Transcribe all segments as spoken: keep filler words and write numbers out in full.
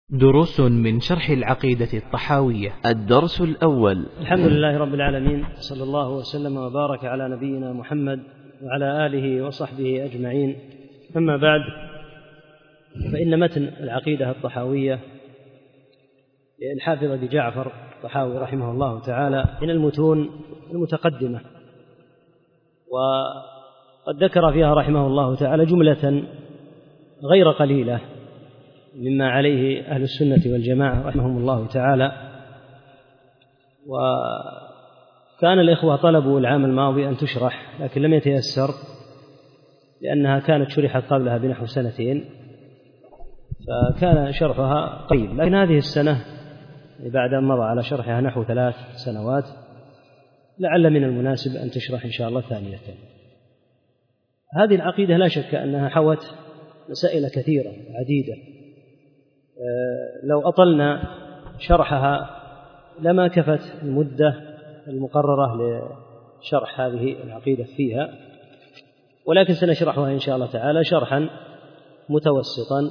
دروس من شرح العقيدة الطحاوية. الدرس الأول. الحمد لله رب العالمين، صلى الله وسلم وبارك على نبينا محمد وعلى آله وصحبه أجمعين. أما بعد، فإن متن العقيدة الطحاوية للحافظ أبي جعفر الطحاوي رحمه الله تعالى من المتون المتقدمة، وقد ذكر فيها رحمه الله تعالى جملة غير قليلة مما عليه أهل السنة والجماعة رحمهم الله تعالى. وكان الإخوة طلبوا العام الماضي أن تشرح، لكن لم يتيسر لأنها كانت شرحت قبلها بنحو سنتين، فكان شرحها قريب. لكن هذه السنة بعد أن مضى على شرحها نحو ثلاث سنوات لعل من المناسب أن تشرح إن شاء الله ثانية. هذه العقيدة لا شك أنها حوت مسائل كثيرة عديدة، لو أطلنا شرحها لما كفت المدة المقررة لشرح هذه العقيدة فيها، ولكن سنشرحها إن شاء الله تعالى شرحا متوسطا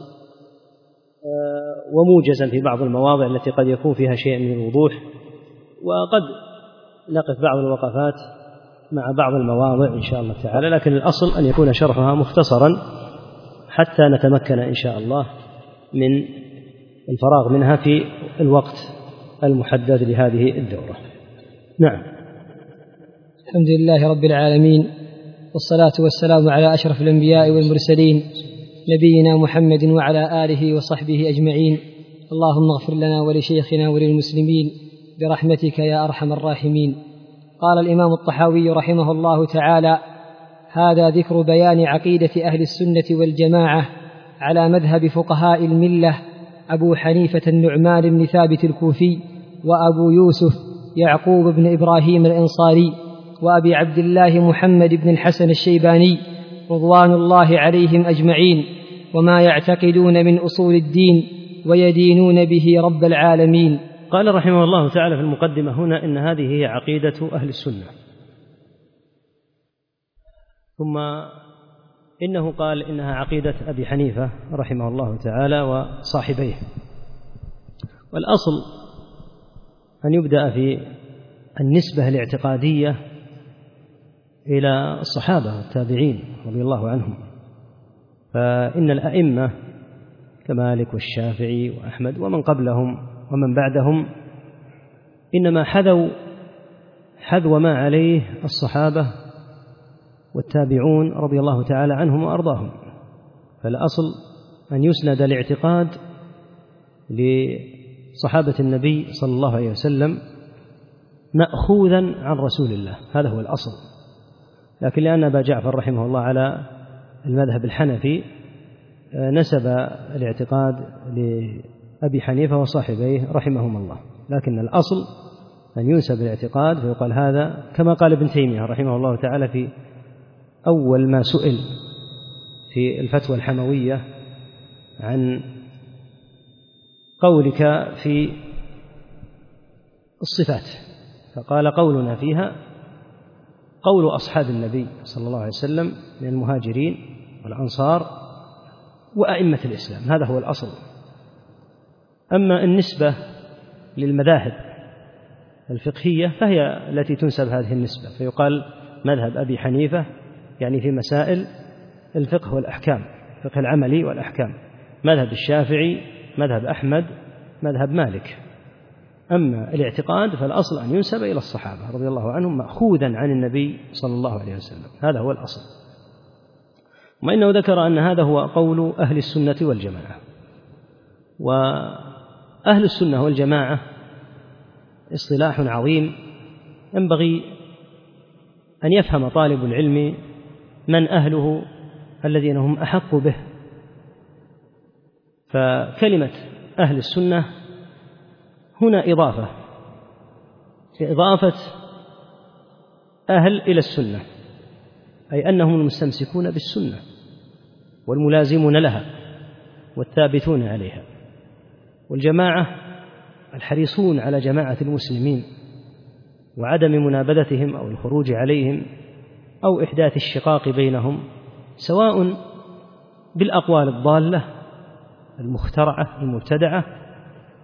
وموجزا في بعض المواضع التي قد يكون فيها شيء من الوضوح، وقد نقف بعض الوقفات مع بعض المواضع إن شاء الله تعالى، لكن الأصل أن يكون شرحها مختصرا حتى نتمكن إن شاء الله من الفراغ منها في الوقت المحدد لهذه الدورة. نعم. الحمد لله رب العالمين، والصلاة والسلام على أشرف الأنبياء والمرسلين نبينا محمد وعلى آله وصحبه أجمعين. اللهم اغفر لنا ولشيخنا وللمسلمين برحمتك يا أرحم الراحمين. قال الإمام الطحاوي رحمه الله تعالى: هذا ذكر بيان عقيدة أهل السنة والجماعة على مذهب فقهاء الملة أبو حنيفة النعمان بن ثابت الكوفي، وأبو يوسف يعقوب بن إبراهيم الأنصاري، وأبي عبد الله محمد بن الحسن الشيباني رضوان الله عليهم أجمعين، وما يعتقدون من أصول الدين ويدينون به رب العالمين. قال رحمه الله تعالى في المقدمة هنا إن هذه هي عقيدة أهل السنة، ثم إنه قال إنها عقيدة أبي حنيفة رحمه الله تعالى وصاحبيه. والأصل أن يبدأ في النسبة الاعتقادية إلى الصحابة والتابعين رضي الله عنهم، فإن الأئمة كمالك والشافعي وأحمد ومن قبلهم ومن بعدهم إنما حذوا حذو ما عليه الصحابة والتابعون رضي الله تعالى عنهم وأرضاهم. فالأصل أن يسند الاعتقاد لصحابة النبي صلى الله عليه وسلم مأخوذا عن رسول الله، هذا هو الأصل. لكن لأن أبا جعفر رحمه الله على المذهب الحنفي نسب الاعتقاد لأبي حنيفة وصاحبيه رحمهم الله، لكن الأصل أن ينسب الاعتقاد فيقال هذا كما قال ابن تيمية رحمه الله تعالى في أول ما سئل في الفتوى الحموية عن قولك في الصفات، فقال: قولنا فيها قول أصحاب النبي صلى الله عليه وسلم من المهاجرين والأنصار وأئمة الإسلام، هذا هو الأصل. أما النسبة للمذاهب الفقهية فهي التي تنسب هذه النسبة، فيقال مذهب أبي حنيفة يعني في مسائل الفقه والأحكام، الفقه العملي والأحكام، مذهب الشافعي، مذهب أحمد، مذهب مالك. أما الاعتقاد فالأصل أن ينسب إلى الصحابة رضي الله عنهم مأخوذا عن النبي صلى الله عليه وسلم، هذا هو الأصل. وإنه ذكر أن هذا هو قول أهل السنة والجماعة. وأهل السنة والجماعة اصطلاح عظيم ينبغي أن يفهم طالب العلم من أهله الذين هم أحق به. فكلمة أهل السنة هنا إضافة، إضافة أهل إلى السنة، أي أنهم المستمسكون بالسنة والملازمون لها والثابتون عليها. والجماعة الحريصون على جماعة المسلمين وعدم منابذتهم أو الخروج عليهم أو إحداث الشقاق بينهم، سواء بالأقوال الضالة المخترعة المبتدعة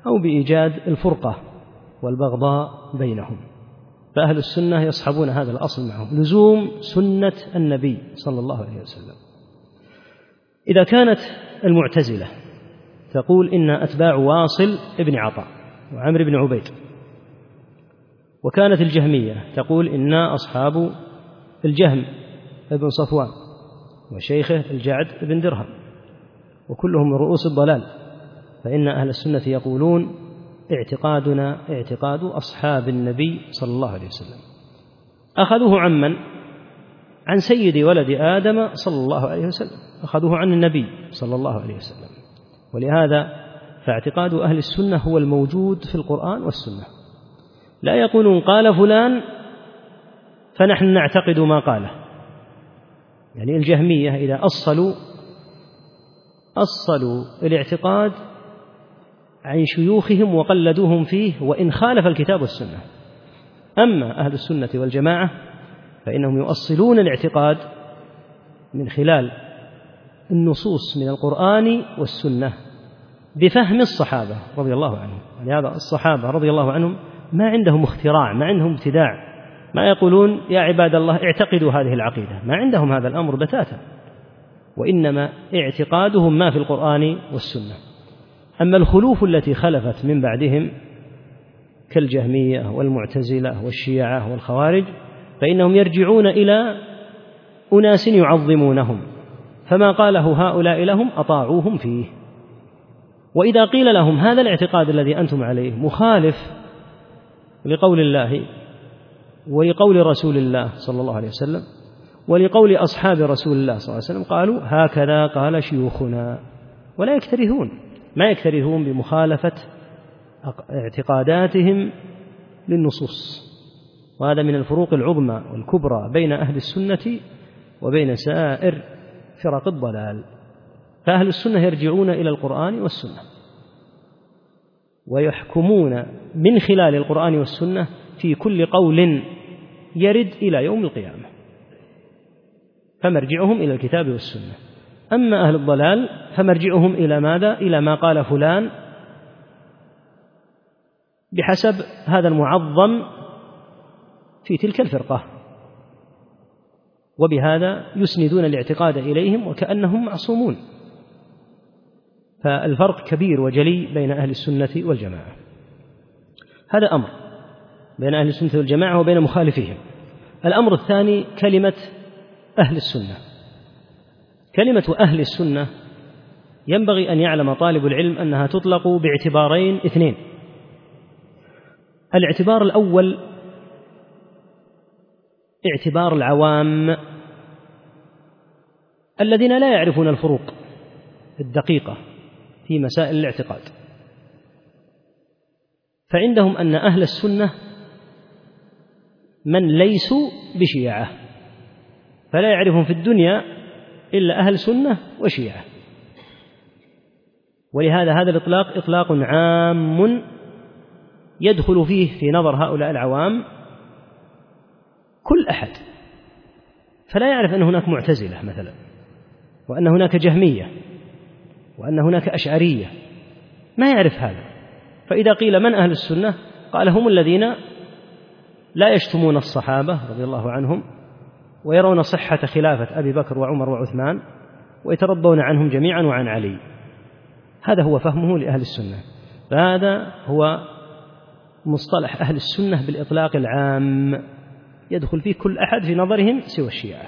أو بإيجاد الفرقة والبغضاء بينهم. فأهل السنة يصحبون هذا الأصل معهم، لزوم سنة النبي صلى الله عليه وسلم. إذا كانت المعتزلة تقول إن أتباع واصل ابن عطاء وعمر بن عبيد، وكانت الجهمية تقول إن أصحاب الجهم ابن صفوان وشيخه الجعد بن درهم وكلهم من رؤوس الضلال، فإن أهل السنة يقولون اعتقادنا اعتقاد أصحاب النبي صلى الله عليه وسلم. أخذوه عمن؟ عن سيد ولد آدم صلى الله عليه وسلم، أخذوه عن النبي صلى الله عليه وسلم. ولهذا فاعتقاد أهل السنة هو الموجود في القرآن والسنة. لا يقولون قال فلان فنحن نعتقد ما قاله. يعني الجهمية إذا أصلوا أصلوا الاعتقاد عن شيوخهم وقلدوهم فيه وإن خالف الكتاب والسنة. أما أهل السنة والجماعة فإنهم يؤصلون الاعتقاد من خلال النصوص من القرآن والسنة بفهم الصحابة رضي الله عنهم. ولهذا الصحابة رضي الله عنهم ما عندهم اختراع، ما عندهم ابتداع، ما يقولون يا عباد الله اعتقدوا هذه العقيدة، ما عندهم هذا الأمر بتاتا، وإنما اعتقادهم ما في القرآن والسنة. أما الخلوف التي خلفت من بعدهم كالجهمية والمعتزلة والشيعة والخوارج فإنهم يرجعون إلى أناس يعظمونهم، فما قاله هؤلاء لهم أطاعوهم فيه. وإذا قيل لهم هذا الاعتقاد الذي أنتم عليه مخالف لقول الله ولقول رسول الله صلى الله عليه وسلم ولقول أصحاب رسول الله صلى الله عليه وسلم، قالوا هكذا قال شيوخنا، ولا يكترثون، ما يكترثون بمخالفة اعتقاداتهم للنصوص. وهذا من الفروق العظمى والكبرى بين أهل السنة وبين سائر فرق الضلال. فأهل السنة يرجعون إلى القرآن والسنة ويحكمون من خلال القرآن والسنة في كل قول يرد إلى يوم القيامة، فمرجعهم إلى الكتاب والسنة. أما أهل الضلال فمرجعهم إلى ماذا؟ إلى ما قال فلان بحسب هذا المعظم في تلك الفرقة، وبهذا يسندون الاعتقاد إليهم وكأنهم معصومون. فالفرق كبير وجلي بين أهل السنة والجماعة. هذا أمر بين أهل السنة والجماعة وبين مخالفهم. الأمر الثاني كلمة أهل السنة. كلمة أهل السنة ينبغي أن يعلم طالب العلم أنها تطلق باعتبارين اثنين. الاعتبار الأول اعتبار العوام الذين لا يعرفون الفروق الدقيقة في مسائل الاعتقاد، فعندهم أن أهل السنة من ليسوا بشيعة، فلا يعرفون في الدنيا إلا أهل سنة وشيعة. ولهذا هذا الإطلاق إطلاق عام يدخل فيه في نظر هؤلاء العوام كل أحد، فلا يعرف أن هناك معتزلة مثلا، وأن هناك جهمية، وأن هناك أشعرية، ما يعرف هذا. فإذا قيل من أهل السنة قال هم الذين لا يشتمون الصحابة رضي الله عنهم ويرون صحة خلافة أبي بكر وعمر وعثمان ويترضون عنهم جميعا وعن علي. هذا هو فهمه لأهل السنة. فهذا هو مصطلح أهل السنة بالإطلاق العام، يدخل فيه كل أحد في نظرهم سوى الشيعة.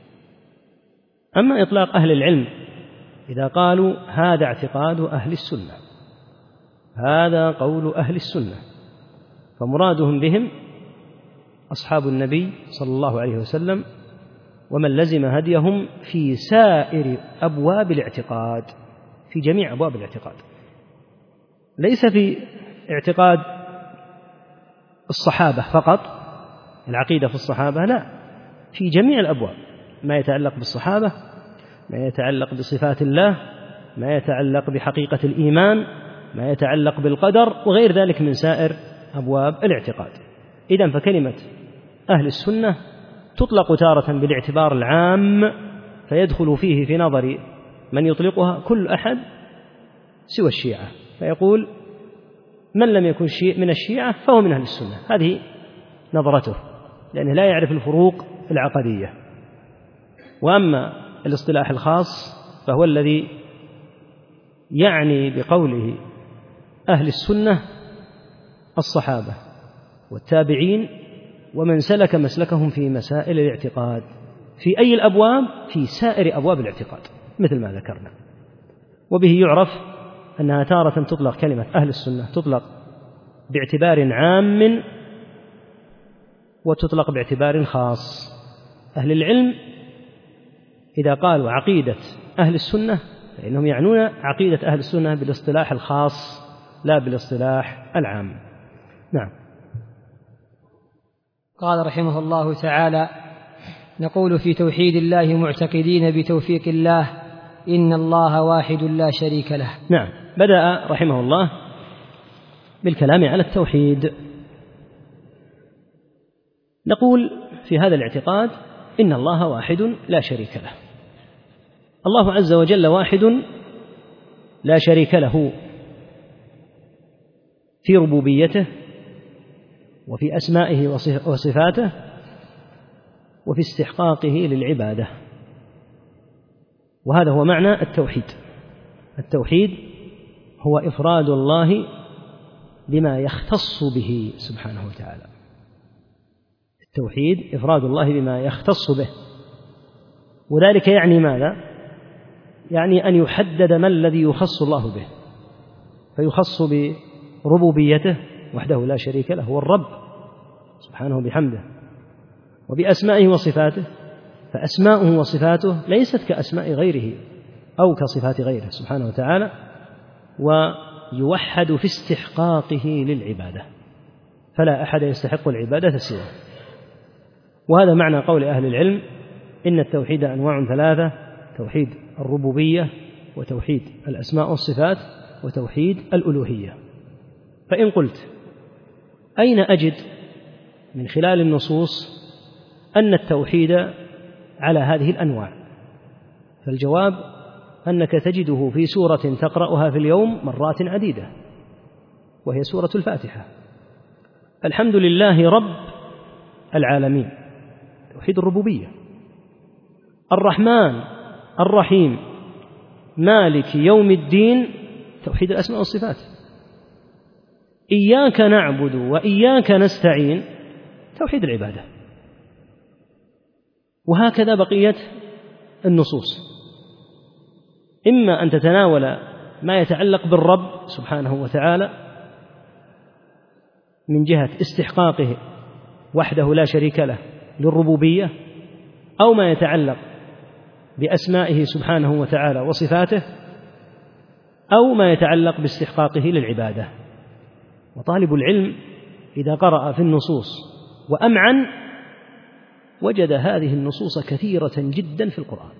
أما إطلاق أهل العلم إذا قالوا هذا اعتقاد أهل السنة، هذا قول أهل السنة، فمرادهم بهم أصحاب النبي صلى الله عليه وسلم ومن لزم هديهم في سائر أبواب الاعتقاد، في جميع أبواب الاعتقاد، ليس في اعتقاد الصحابة فقط، العقيدة في الصحابة، لا، في جميع الأبواب، ما يتعلق بالصحابة، ما يتعلق بصفات الله، ما يتعلق بحقيقة الإيمان، ما يتعلق بالقدر وغير ذلك من سائر أبواب الاعتقاد. إذن فكلمة أهل السنة تطلق تارة بالاعتبار العام، فيدخل فيه في نظر من يطلقها كل أحد سوى الشيعة، فيقول من لم يكن شيء من الشيعة فهو من أهل السنة. هذه نظرته، لأنه لا يعرف الفروق العقدية. وأما الاصطلاح الخاص فهو الذي يعني بقوله أهل السنة الصحابة والتابعين ومن سلك مسلكهم في مسائل الاعتقاد. في أي الأبواب؟ في سائر أبواب الاعتقاد مثل ما ذكرنا. وبه يعرف أنها تارة تطلق كلمة أهل السنة تطلق باعتبار عام وتطلق باعتبار خاص. أهل العلم إذا قالوا عقيدة أهل السنة فإنهم يعنون عقيدة أهل السنة بالاصطلاح الخاص لا بالاصطلاح العام. نعم. قال رحمه الله تعالى: نقول في توحيد الله معتقدين بتوفيق الله إن الله واحد لا شريك له. نعم. بدأ رحمه الله بالكلام على التوحيد. نقول في هذا الاعتقاد إن الله واحد لا شريك له. الله عز وجل واحد لا شريك له في ربوبيته وفي أسمائه وصفاته وفي استحقاقه للعبادة. وهذا هو معنى التوحيد. التوحيد هو إفراد الله بما يختص به سبحانه وتعالى. التوحيد إفراد الله بما يختص به، وذلك يعني ماذا؟ يعني أن يحدد ما الذي يخص الله به، فيخص بربوبيته وحده لا شريك له هو الرب سبحانه بحمده، وبأسمائه وصفاته، فأسماؤه وصفاته ليست كأسماء غيره أو كصفات غيره سبحانه وتعالى، ويوحد في استحقاقه للعبادة، فلا أحد يستحق العبادة سواه. وهذا معنى قول أهل العلم إن التوحيد أنواع ثلاثة: توحيد الربوبية، وتوحيد الأسماء والصفات، وتوحيد الألوهية. فإن قلت أين أجد من خلال النصوص أن التوحيد على هذه الأنواع؟ فالجواب أنك تجده في سورة تقرأها في اليوم مرات عديدة، وهي سورة الفاتحة. الحمد لله رب العالمين، توحيد الربوبية. الرحمن الرحيم مالك يوم الدين، توحيد الأسماء والصفات. إياك نعبد وإياك نستعين، توحيد العبادة. وهكذا بقية النصوص، إما أن تتناول ما يتعلق بالرب سبحانه وتعالى من جهة استحقاقه وحده لا شريك له للربوبية، أو ما يتعلق بأسمائه سبحانه وتعالى وصفاته، أو ما يتعلق باستحقاقه للعبادة. وطالب العلم إذا قرأ في النصوص وأمعن وجد هذه النصوص كثيرة جدا في القرآن.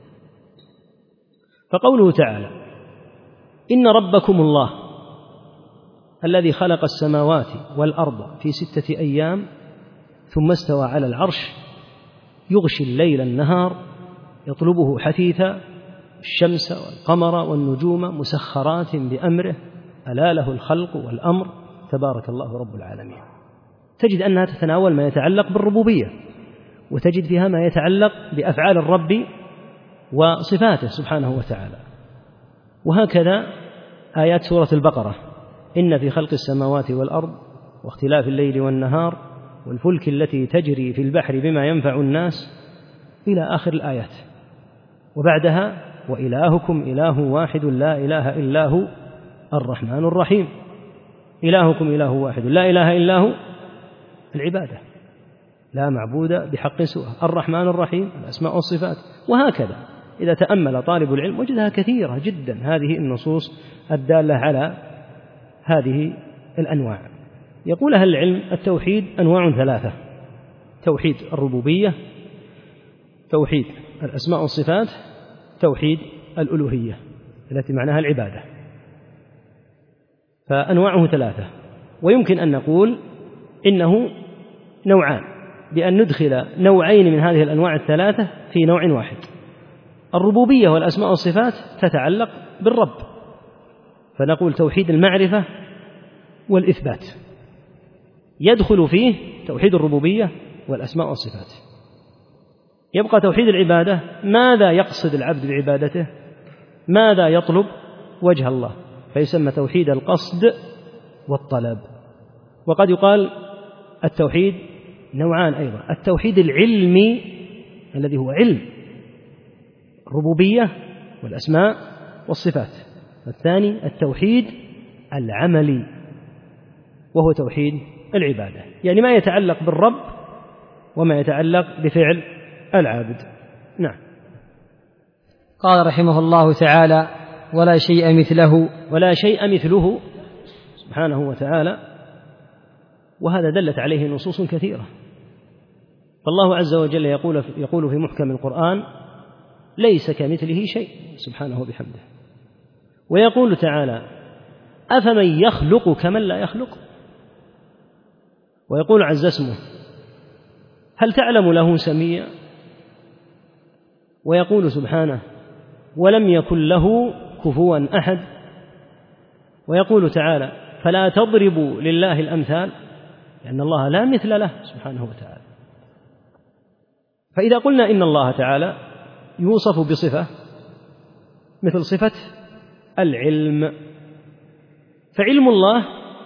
فقوله تعالى: إن ربكم الله الذي خلق السماوات والأرض في ستة أيام ثم استوى على العرش يغشي الليل النهار يطلبه حثيثا الشمس والقمر والنجوم مسخرات بأمره ألا له الخلق والأمر تبارك الله رب العالمين. تجد أنها تتناول ما يتعلق بالربوبية، وتجد فيها ما يتعلق بأفعال الرب وصفاته سبحانه وتعالى. وهكذا آيات سورة البقرة: إن في خلق السماوات والأرض واختلاف الليل والنهار والفلك التي تجري في البحر بما ينفع الناس إلى آخر الآيات. وبعدها: وإلهكم إله واحد لا إله إلا هو الرحمن الرحيم. إلهكم إله واحد لا إله إلا هو العبادة، لا معبود بحق سواه. الرحمن الرحيم الأسماء والصفات. وهكذا إذا تأمل طالب العلم وجدها كثيرة جدا هذه النصوص الدالة على هذه الأنواع. يقول أهل العلم: التوحيد أنواع ثلاثة: توحيد الربوبية، توحيد الأسماء والصفات، توحيد الألوهية التي معناها العبادة. فأنواعه ثلاثة، ويمكن أن نقول إنه نوعان، بأن ندخل نوعين من هذه الأنواع الثلاثة في نوع واحد. الربوبية والأسماء والصفات تتعلق بالرب، فنقول توحيد المعرفة والإثبات، يدخل فيه توحيد الربوبية والأسماء والصفات. يبقى توحيد العبادة، ماذا يقصد العبد بعبادته؟ ماذا يطلب؟ وجه الله، فيسمى توحيد القصد والطلب. وقد يقال التوحيد نوعان أيضا: التوحيد العلمي الذي هو علم الربوبية والأسماء والصفات، والثاني التوحيد العملي وهو توحيد العبادة، يعني ما يتعلق بالرب وما يتعلق بفعل العابد. نعم. قال رحمه الله تعالى: ولا شيء مثله. ولا شيء مثله سبحانه وتعالى، وهذا دلت عليه نصوص كثيرة. فالله عز وجل يقول يقول في محكم القرآن: ليس كمثله شيء سبحانه بحمده. ويقول تعالى: أفمن يخلق كمن لا يخلق. ويقول عز اسمه: هل تعلم له سميا. ويقول سبحانه: ولم يكن له كفوا أحد. ويقول تعالى: فلا تضربوا لله الأمثال، لأن الله لا مثل له سبحانه وتعالى. فإذا قلنا إن الله تعالى يوصف بصفة مثل صفة العلم، فعلم الله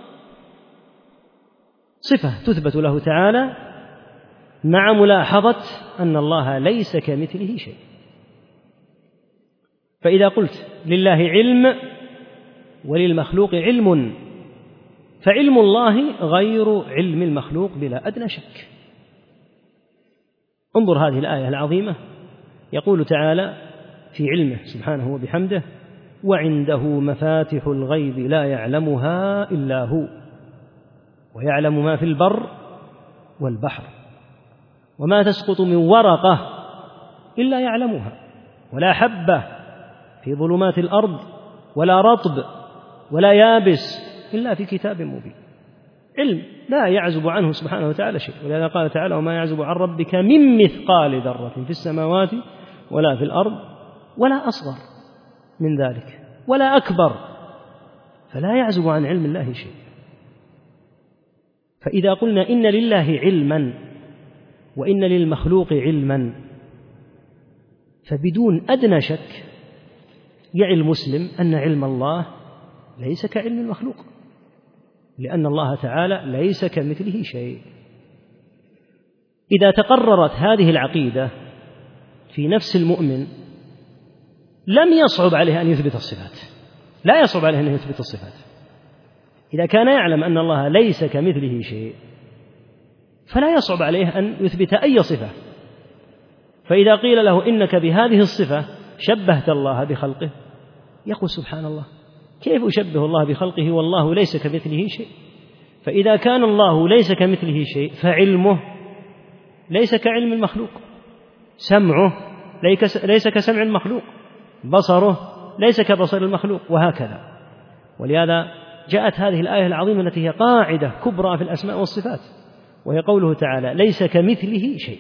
صفة تثبت له تعالى مع ملاحظة أن الله ليس كمثله شيء. فإذا قلت لله علم وللمخلوق علم، فعلم الله غير علم المخلوق بلا أدنى شك. انظر هذه الآية العظيمة، يقول تعالى في علمه سبحانه وبحمده: وعنده مفاتح الغيب لا يعلمها إلا هو ويعلم ما في البر والبحر وما تسقط من ورقة إلا يعلمها ولا حبة في ظلمات الأرض ولا رطب ولا يابس إلا في كتاب مبين. علم لا يعزب عنه سبحانه وتعالى شيء، ولهذا قال تعالى: وما يعزب عن ربك من مثقال ذرة في السماوات ولا في الأرض ولا أصغر من ذلك ولا أكبر، فلا يعزب عن علم الله شيء. فإذا قلنا إن لله علما وإن للمخلوق علما، فبدون أدنى شك يعي المسلم أن علم الله ليس كعلم المخلوق، لأن الله تعالى ليس كمثله شيء. إذا تقررت هذه العقيدة في نفس المؤمن لم يصعب عليه أن يثبت الصفات، لا يصعب عليه أن يثبت الصفات. إذا كان يعلم أن الله ليس كمثله شيء فلا يصعب عليه أن يثبت أي صفة. فإذا قيل له: إنك بهذه الصفة شبهت الله بخلقه، يقول: سبحان الله، كيف أشبه الله بخلقه والله ليس كمثله شيء؟ فإذا كان الله ليس كمثله شيء فعلمه ليس كعلم المخلوق، سمعه ليس كسمع المخلوق، بصره ليس كبصر المخلوق، وهكذا. ولهذا جاءت هذه الآية العظيمة التي هي قاعدة كبرى في الأسماء والصفات، وهي قوله تعالى: ليس كمثله شيء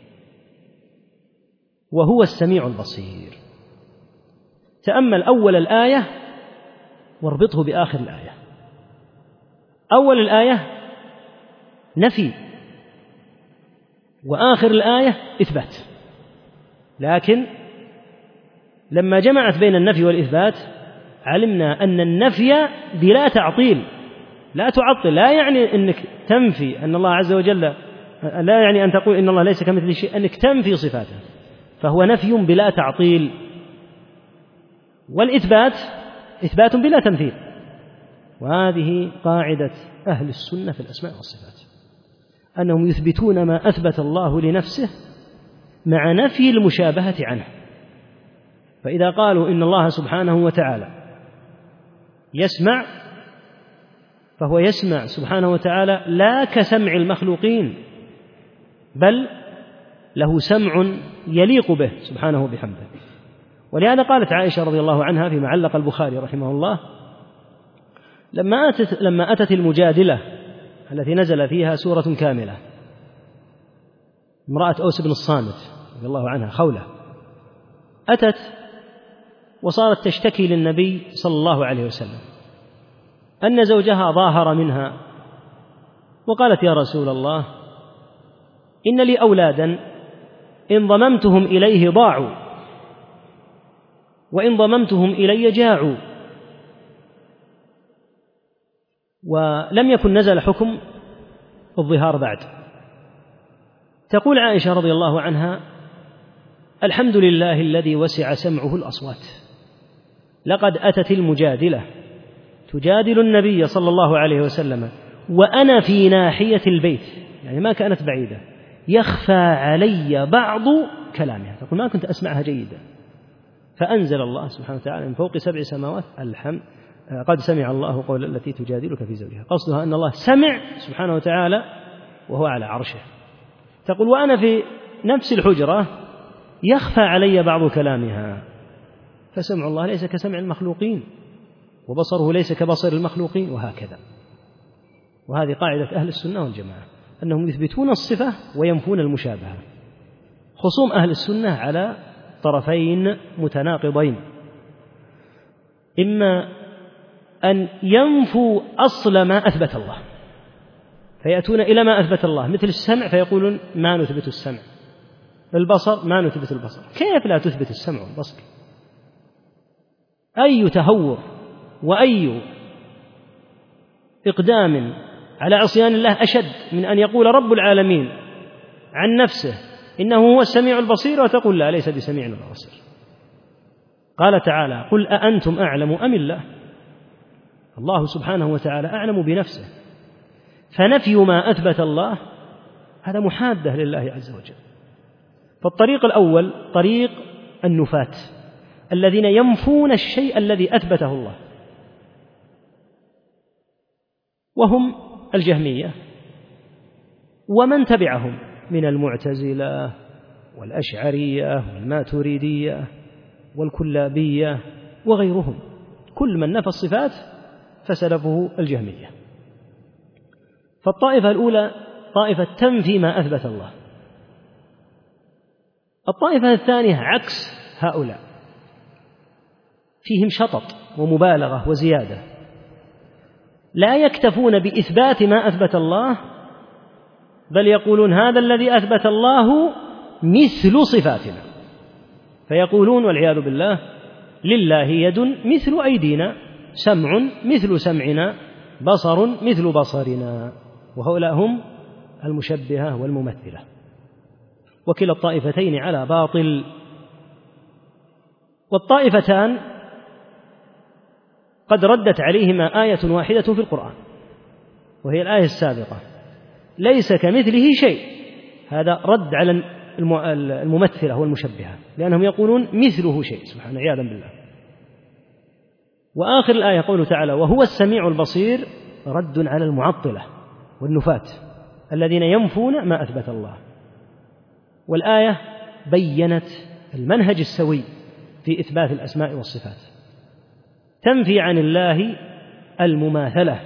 وهو السميع البصير. تأمل أول الآية واربطه بآخر الآية. أول الآية نفي، وآخر الآية إثبات، لكن لما جمعت بين النفي والإثبات علمنا أن النفي بلا تعطيل، لا تعطل، لا يعني أنك تنفي أن الله عز وجل، لا يعني أن تقول إن الله ليس كمثله شيء، أنك تنفي صفاته، فهو نفي بلا تعطيل. والإثبات إثبات بلا تمثيل، وهذه قاعدة أهل السنة في الأسماء والصفات، أنهم يثبتون ما أثبت الله لنفسه مع نفي المشابهة عنه. فإذا قالوا إن الله سبحانه وتعالى يسمع، فهو يسمع سبحانه وتعالى لا كسمع المخلوقين، بل له سمع يليق به سبحانه بحمده. ولهذا قالت عائشة رضي الله عنها فيما علق البخاري رحمه الله: لما أتت, لما أتت المجادلة التي نزل فيها سورة كاملة، امرأة أوس بن الصامت رضي الله عنها، خولة، أتت وصارت تشتكي للنبي صلى الله عليه وسلم أن زوجها ظاهر منها وقالت يا رسول الله إن لي أولادا إن ضممتهم إليه ضاعوا وإن ضممتهم إلي جاعوا، ولم يكن نزل حكم الظهار بعد. تقول عائشة رضي الله عنها الحمد لله الذي وسع سمعه الأصوات، لقد أتت المجادلة تجادل النبي صلى الله عليه وسلم وأنا في ناحية البيت، يعني ما كانت بعيدة، يخفى علي بعض كلامها، تقول ما كنت أسمعها جيدا، فأنزل الله سبحانه وتعالى من فوق سبع سماوات الحمد قد سمع الله قول التي تجادلك في زوجها، قصدها أن الله سمع سبحانه وتعالى وهو على عرشه. تقول وأنا في نفس الحجرة يخفى علي بعض كلامها، فسمع الله ليس كسمع المخلوقين وبصره ليس كبصر المخلوقين، وهكذا. وهذه قاعدة أهل السنة والجماعة أنهم يثبتون الصفة وينفون المشابهة. خصوم أهل السنة على طرفين متناقضين، إما أن ينفوا أصل ما أثبت الله فيأتون إلى ما أثبت الله، مثل السمع فيقولون ما نثبت السمع، البصر ما نثبت البصر. كيف لا تثبت السمع والبصر؟ أي تهور وأي إقدام على عصيان الله أشد من أن يقول رب العالمين عن نفسه إنه هو السميع البصير وتقول لا ليس بسميع ولا بصير. قال تعالى قل أأنتم أعلم أم الله؟ الله سبحانه وتعالى أعلم بنفسه، فنفي ما أثبت الله هذا محادة لله عز وجل. فالطريق الأول طريق النفاة الذين ينفون الشيء الذي أثبته الله، وهم الجهمية ومن تبعهم من المعتزلة والأشعرية والماتريدية والكلابية وغيرهم، كل من نفى الصفات فسلفه الجهمية. فالطائفة الأولى طائفة تنفي ما أثبت الله. الطائفة الثانية عكس هؤلاء، فيهم شطط ومبالغة وزيادة، لا يكتفون بإثبات ما أثبت الله بل يقولون هذا الذي أثبت الله مثل صفاتنا، فيقولون والعياذ بالله لله يد مثل أيدينا، سمع مثل سمعنا، بصر مثل بصرنا، وهؤلاء هم المشبهة والممثلة. وكلا الطائفتين على باطل. والطائفتان قد ردت عليهما آية واحدة في القرآن وهي الآية السابقة ليس كمثله شيء، هذا رد على الممثلة والمشبهة لأنهم يقولون مثله شيء سبحانه عياذا بالله. وآخر الآية قوله تعالى وهو السميع البصير رد على المعطلة والنفاة الذين ينفون ما أثبت الله. والآية بيّنت المنهج السوي في إثبات الأسماء والصفات، تنفي عن الله المماثلة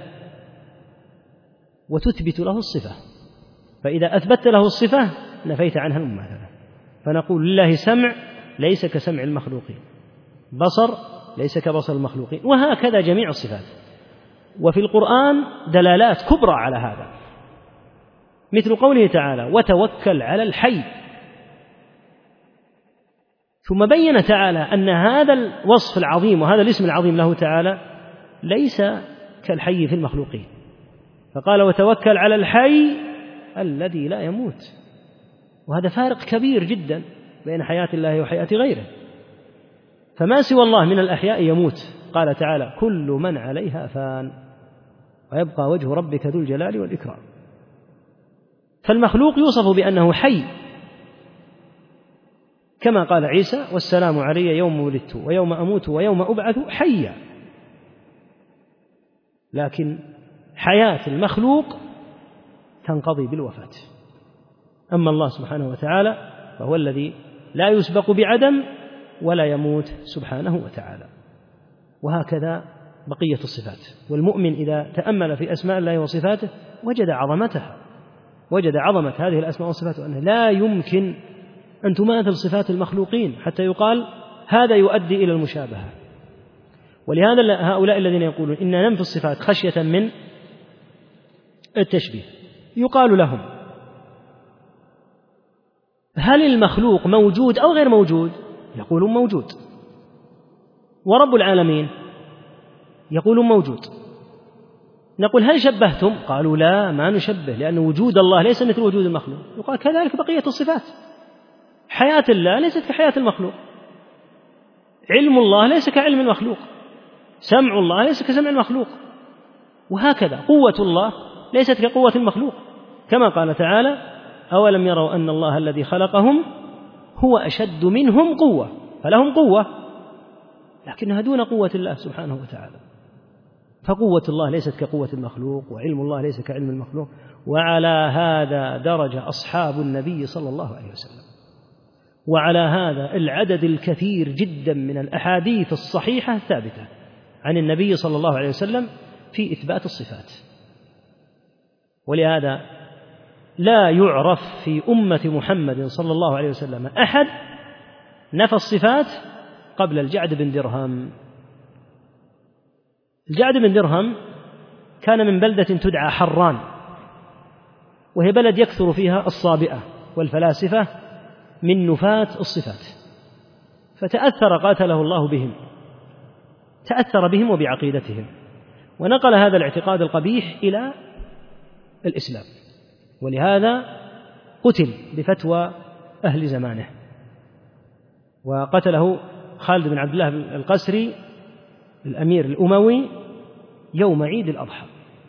وتثبت له الصفة، فإذا أثبت له الصفة نفيت عنها المماثلة، فنقول لله سمع ليس كسمع المخلوقين، بصر ليس كبصر المخلوقين، وهكذا جميع الصفات. وفي القرآن دلالات كبرى على هذا، مثل قوله تعالى وتوكل على الحي، ثم بين تعالى أن هذا الوصف العظيم وهذا الاسم العظيم له تعالى ليس كالحي في المخلوقين، فقال وتوكل على الحي الذي لا يموت، وهذا فارق كبير جدا بين حياة الله وحياة غيره، فما سوى الله من الأحياء يموت، قال تعالى كل من عليها فان ويبقى وجه ربك ذو الجلال والإكرام. فالمخلوق يوصف بأنه حي كما قال عيسى والسلام علي يوم ولدت ويوم أموت ويوم أبعث حيا، لكن حياة المخلوق تنقضي بالوفاة. أما الله سبحانه وتعالى فهو الذي لا يسبق بعدم ولا يموت سبحانه وتعالى. وهكذا بقية الصفات. والمؤمن إذا تأمل في أسماء الله وصفاته وجد عظمتها، وجد عظمة هذه الأسماء والصفات، وأنه لا يمكن أن تماثل صفات المخلوقين حتى يقال هذا يؤدي إلى المشابهة. ولهذا هؤلاء الذين يقولون إن ننفي الصفات خشية من التشبيه يقال لهم: هل المخلوق موجود أو غير موجود؟ يقولون موجود. ورب العالمين يقولون موجود. نقول: هل شبهتم؟ قالوا: لا، ما نشبه، لأن وجود الله ليس مثل وجود المخلوق. يقال كذلك بقية الصفات، حياة الله ليست كحياة المخلوق، علم الله ليس كعلم المخلوق، سمع الله ليس كسمع المخلوق، وهكذا قوة الله ليست كقوة المخلوق، كما قال تعالى: أولم يروا أن الله الذي خلقهم هو أشد منهم قوة، فلهم قوة لكنها دون قوة الله سبحانه وتعالى. فقوة الله ليست كقوة المخلوق، وعلم الله ليس كعلم المخلوق. وعلى هذا درج أصحاب النبي صلى الله عليه وسلم، وعلى هذا العدد الكثير جدا من الأحاديث الصحيحة الثابتة عن النبي صلى الله عليه وسلم في إثبات الصفات. ولهذا لا يعرف في أمة محمد صلى الله عليه وسلم أحد نفى الصفات قبل الجعد بن درهم. الجعد بن درهم كان من بلدة تدعى حران، وهي بلد يكثر فيها الصابئة والفلاسفة من نفاة الصفات، فتأثر قاتله الله بهم، تأثر بهم وبعقيدتهم، ونقل هذا الاعتقاد القبيح إلى الإسلام، ولهذا قتل بفتوى أهل زمانه. وقتله خالد بن عبد الله القسري الأمير الأموي يوم عيد الأضحى.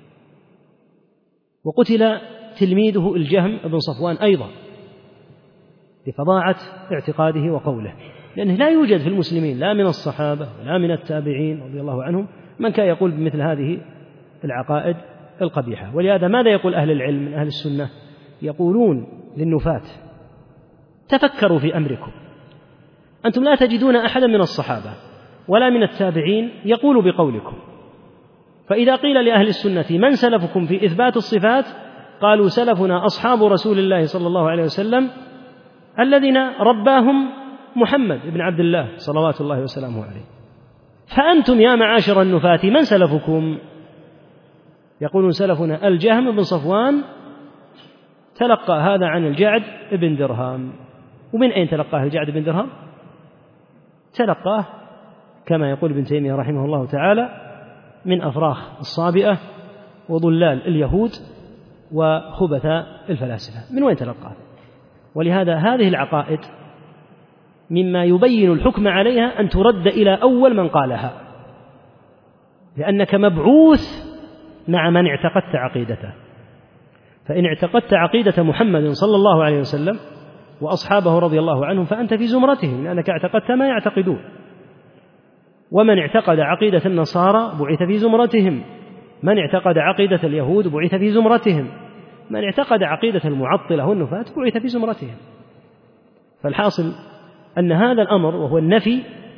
وقتل تلميذه الجهم بن صفوان أيضا لفظاعة اعتقاده وقوله، لأنه لا يوجد في المسلمين لا من الصحابة ولا من التابعين رضي الله عنهم من كان يقول بمثل هذه العقائد القبيحة. ولهذا ماذا يقول أهل العلم من أهل السنة؟ يقولون للنفاة: تفكروا في أمركم، أنتم لا تجدون أحدا من الصحابة ولا من التابعين يقول بقولكم، فإذا قيل لأهل السنة: من سلفكم في إثبات الصفات؟ قالوا: سلفنا أصحاب رسول الله صلى الله عليه وسلم الذين رباهم محمد بن عبد الله صلوات الله وسلامه عليه. فأنتم يا معاشر النفاة من سلفكم؟ يقولون: سلفنا الجهم بن صفوان، تلقى هذا عن الجعد بن درهم. ومن أين تلقاه الجعد بن درهم؟ تلقاه كما يقول ابن تيمية رحمه الله تعالى من أفراخ الصابئة وضلال اليهود وخبثاء الفلاسفة. من وين تلقاه؟ ولهذا هذه العقائد مما يبين الحكم عليها أن ترد إلى أول من قالها، لأنك مبعوث مع من اعتقدت عقيدته. فإن اعتقدت عقيدة محمد صلى الله عليه وسلم وأصحابه رضي الله عنهم فأنت في زمرتهم، لأنك اعتقدت ما يعتقدون. ومن اعتقد عقيدة النصارى بعث في زمرتهم، من اعتقد عقيدة اليهود بعث في زمرتهم، من اعتقد عقيدة المعطلة والنفاة بعث في زمرتهم. فالحاصل أن هذا الأمر وهو النفي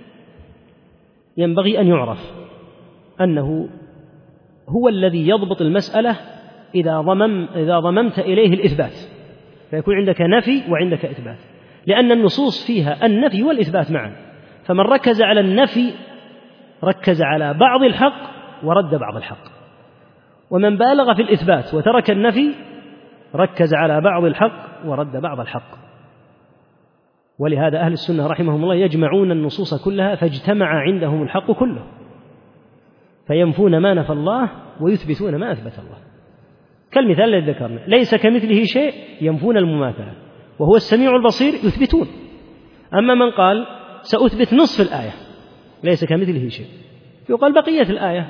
ينبغي أن يعرف أنه هو الذي يضبط المسألة إذا ضمم إذا ضممت إليه الإثبات، فيكون عندك نفي وعندك إثبات، لأن النصوص فيها النفي والإثبات معا. فمن ركز على النفي ركز على بعض الحق ورد بعض الحق، ومن بالغ في الإثبات وترك النفي ركز على بعض الحق ورد بعض الحق. ولهذا أهل السنة رحمهم الله يجمعون النصوص كلها فاجتمع عندهم الحق كله، فينفون ما نفى الله ويثبتون ما أثبت الله. كالمثال الذي ذكرنا: ليس كمثله شيء، ينفون المماثلة، وهو السميع البصير يثبتون. أما من قال سأثبت نصف الآية ليس كمثله شيء، يقال بقية الآية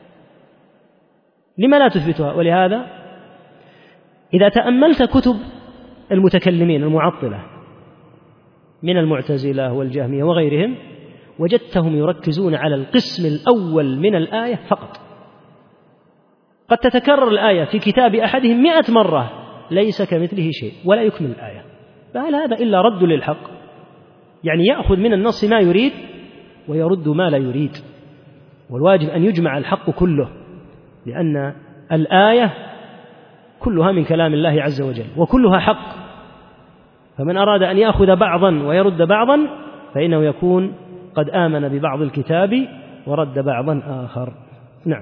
لما لا تثبتها؟ ولهذا إذا تأملت كتب المتكلمين المعطلة من المعتزلة والجهمية وغيرهم وجدتهم يركزون على القسم الأول من الآية فقط. قد تتكرر الآية في كتاب أحدهم مئة مرة ليس كمثله شيء ولا يكمل الآية، فهل هذا إلا رد للحق؟ يعني يأخذ من النص ما يريد ويرد ما لا يريد. والواجب أن يجمع الحق كله، لأن الآية كلها من كلام الله عز وجل وكلها حق، فمن أراد أن يأخذ بعضا ويرد بعضا فإنه يكون قد آمن ببعض الكتاب ورد بعضا آخر. نعم.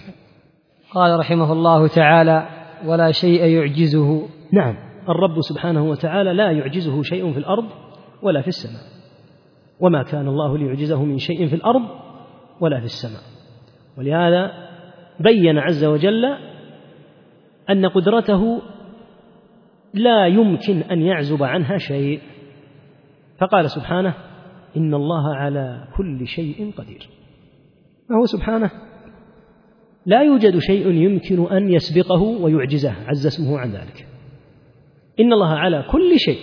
قال رحمه الله تعالى: ولا شيء يعجزه. نعم، الرب سبحانه وتعالى لا يعجزه شيء في الأرض ولا في السماء، وما كان الله ليعجزه من شيء في الأرض ولا في السماء. ولهذا بين عز وجل أن قدرته لا يمكن أن يعزب عنها شيء، فقال سبحانه: إن الله على كل شيء قدير. فهو سبحانه لا يوجد شيء يمكن أن يسبقه ويعجزه، عز اسمه عن ذلك. إن الله على كل شيء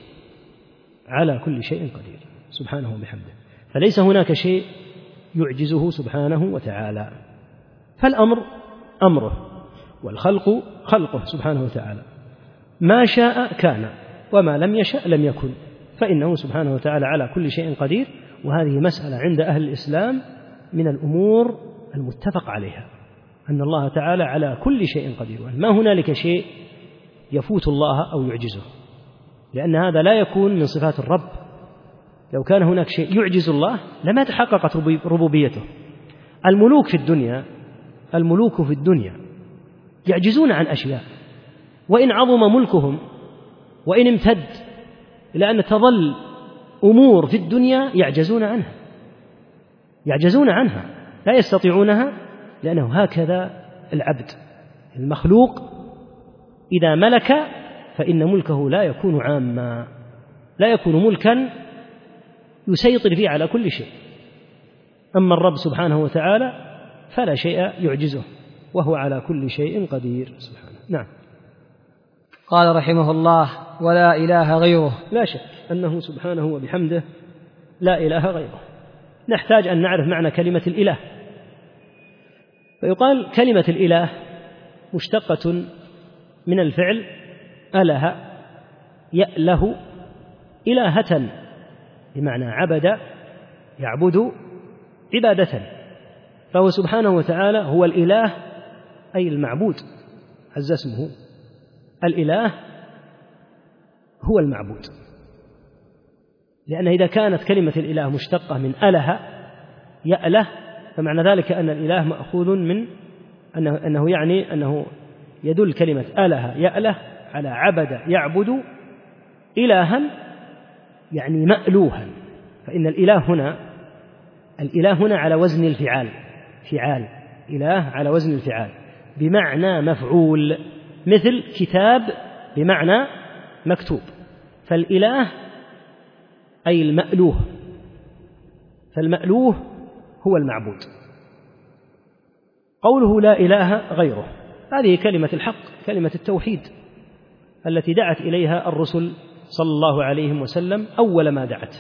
على كل شيء قدير سبحانه وبحمده، فليس هناك شيء يعجزه سبحانه وتعالى. فالأمر أمره، والخلق خلقه سبحانه وتعالى، ما شاء كان وما لم يشأ لم يكن، فإنه سبحانه وتعالى على كل شيء قدير. وهذه مسألة عند أهل الإسلام من الأمور المتفق عليها، أن الله تعالى على كل شيء قدير، ما هنالك شيء يفوت الله أو يعجزه، لأن هذا لا يكون من صفات الرب. لو كان هناك شيء يعجز الله لما تحققت ربوبيته. الملوك في الدنيا الملوك في الدنيا يعجزون عن أشياء، وإن عظم ملكهم وإن امتد، إلى أن تظل أمور في الدنيا يعجزون عنها يعجزون عنها لا يستطيعونها، لأنه هكذا العبد المخلوق إذا ملك فإن ملكه لا يكون عاما، لا يكون ملكا يسيطر فيه على كل شيء. أما الرب سبحانه وتعالى فلا شيء يعجزه، وهو على كل شيء قدير سبحانه. نعم. قال رحمه الله: ولا إله غيره. لا شك أنه سبحانه وبحمده لا إله غيره. نحتاج أن نعرف معنى كلمة الإله. فيقال كلمة الإله مشتقة من الفعل أله يأله إلهة، بمعنى عبد يعبد عبادة، فهو سبحانه وتعالى هو الإله أي المعبود، عز اسمه. الإله هو المعبود، لأن إذا كانت كلمة الإله مشتقة من أله يأله، فمعنى ذلك أن الإله مأخوذ من أنه, أنه يعني أنه يدل كلمة أله يأله على عبد يعبد إلها، يعني مألوها. فإن الإله هنا الإله هنا على وزن الفعال، فعال إله على وزن الفعال بمعنى مفعول، مثل كتاب بمعنى مكتوب. فالإله أي المألوه، فالمألوه هو المعبود. قوله لا إله غيره، هذه كلمة الحق، كلمة التوحيد التي دعت إليها الرسل صلى الله عليه وسلم أول ما دعت.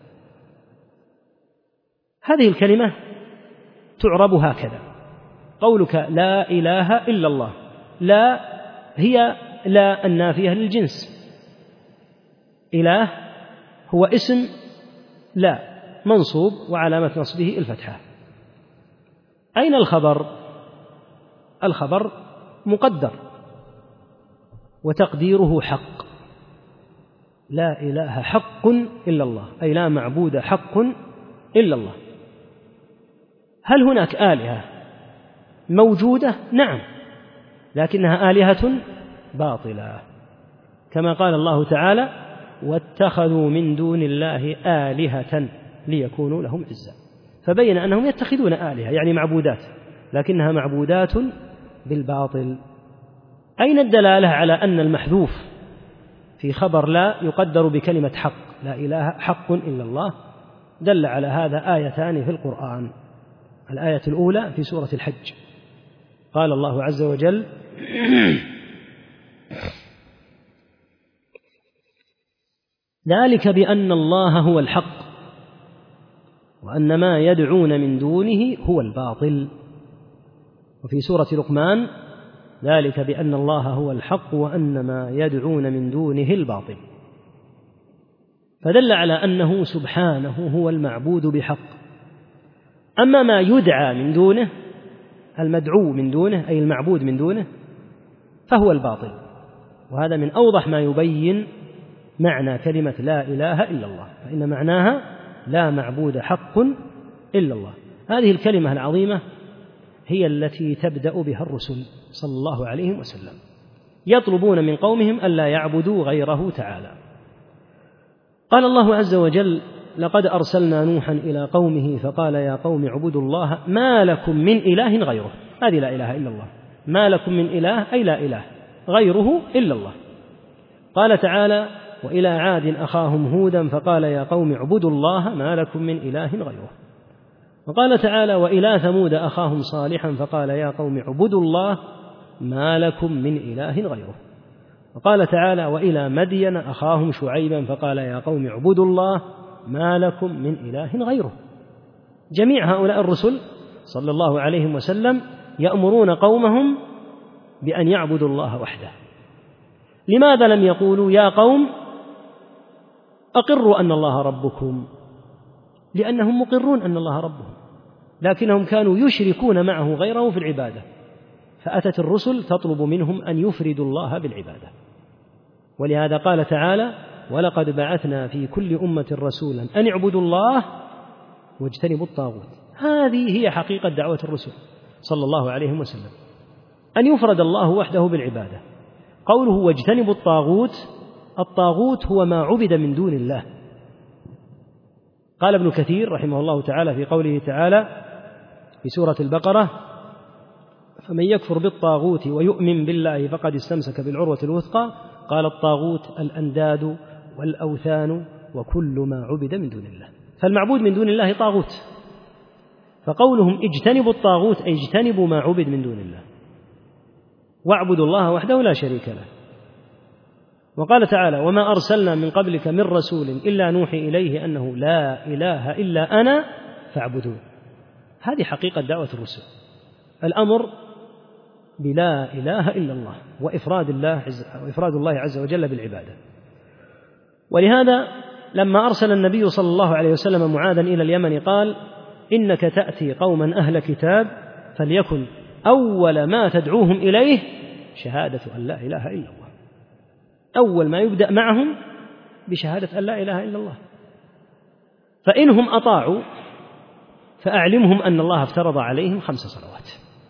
هذه الكلمة تعرب هكذا: قولك لا إله إلا الله، لا هي لا النافية للجنس، إله هو اسم لا منصوب وعلامة نصبه الفتحة. أين الخبر؟ الخبر مقدر وتقديره حق، لا إله حق إلا الله، أي لا معبود حق إلا الله. هل هناك آلهة موجودة؟ نعم، لكنها آلهة باطلة، كما قال الله تعالى: واتخذوا من دون الله آلهة ليكونوا لهم عزا. فبين أنهم يتخذون آلهة يعني معبودات، لكنها معبودات بالباطل. أين الدلالة على أن المحذوف في خبر لا يقدر بكلمة حق، لا إله حق إلا الله؟ دل على هذا آيتان في القرآن. الآية الأولى في سورة الحج، قال الله عز وجل: ذلك بأن الله هو الحق وأن ما يدعون من دونه هو الباطل. وفي سورة لقمان: ذلك بأن الله هو الحق وأن ما يدعون من دونه الباطل. فدل على أنه سبحانه هو المعبود بحق. أما ما يدعى من دونه، المدعو من دونه أي المعبود من دونه، فهو الباطل. وهذا من أوضح ما يبين معنى كلمة لا إله إلا الله، فإن معناها لا معبود حق إلا الله. هذه الكلمة العظيمة هي التي تبدأ بها الرسل صلى الله عليه وسلم، يطلبون من قومهم ألا يعبدوا غيره تعالى. قال الله عز وجل: لقد أرسلنا نوحا إلى قومه فقال يا قوم اعبدوا الله ما لكم من إله غيره. هذه لا إله إلا الله، ما لكم من إله أي لا إله غيره إلا الله. قال تعالى: وإلى عاد أخاهم هودا فقال يا قوم اعبدوا الله ما لكم من إله غيره. وقال تعالى: وإلى ثمود أخاهم صالحا فقال يا قوم اعبدوا الله ما لكم من إله غيره. وقال تعالى: وإلى مدين أخاهم شعيبا فقال يا قوم اعبدوا الله ما لكم من إله غيره. جميع هؤلاء الرسل صلى الله عليه وسلم يأمرون قومهم بأن يعبدوا الله وحده. لماذا لم يقولوا يا قوم أقروا أن الله ربكم؟ لأنهم مقرون أن الله ربهم، لكنهم كانوا يشركون معه غيره في العبادة، فأتت الرسل تطلب منهم أن يفردوا الله بالعبادة. ولهذا قال تعالى: ولقد بعثنا في كل أمة رسولا أن اعبدوا الله واجتنبوا الطاغوت. هذه هي حقيقة دعوة الرسل صلى الله عليه وسلم، أن يفرد الله وحده بالعبادة. قوله واجتنبوا الطاغوت، الطاغوت هو ما عبد من دون الله. قال ابن كثير رحمه الله تعالى في قوله تعالى في سورة البقرة: فمن يكفر بالطاغوت ويؤمن بالله فقد استمسك بالعروة الوثقى. قال الطاغوت الأنداد والأوثان وكل ما عبد من دون الله، فالمعبود من دون الله طاغوت. فقولهم اجتنبوا الطاغوت أي اجتنبوا ما عبد من دون الله، واعبدوا الله وحده لا شريك له. وقال تعالى: وما أرسلنا من قبلك من رسول إلا نوحي إليه أنه لا إله إلا أنا فاعبدون. هذه حقيقة دعوة الرسل، الأمر بلا إله إلا الله وإفراد الله وإفراد الله عز وجل بالعبادة. ولهذا لما أرسل النبي صلى الله عليه وسلم معاذا إلى اليمن قال: إنك تأتي قوما أهل كتاب فليكن أول ما تدعوهم إليه شهادة أن لا إله إلا الله. أول ما يبدأ معهم بشهادة أن لا إله إلا الله. فإنهم أطاعوا فأعلمهم أن الله افترض عليهم خمس صلوات،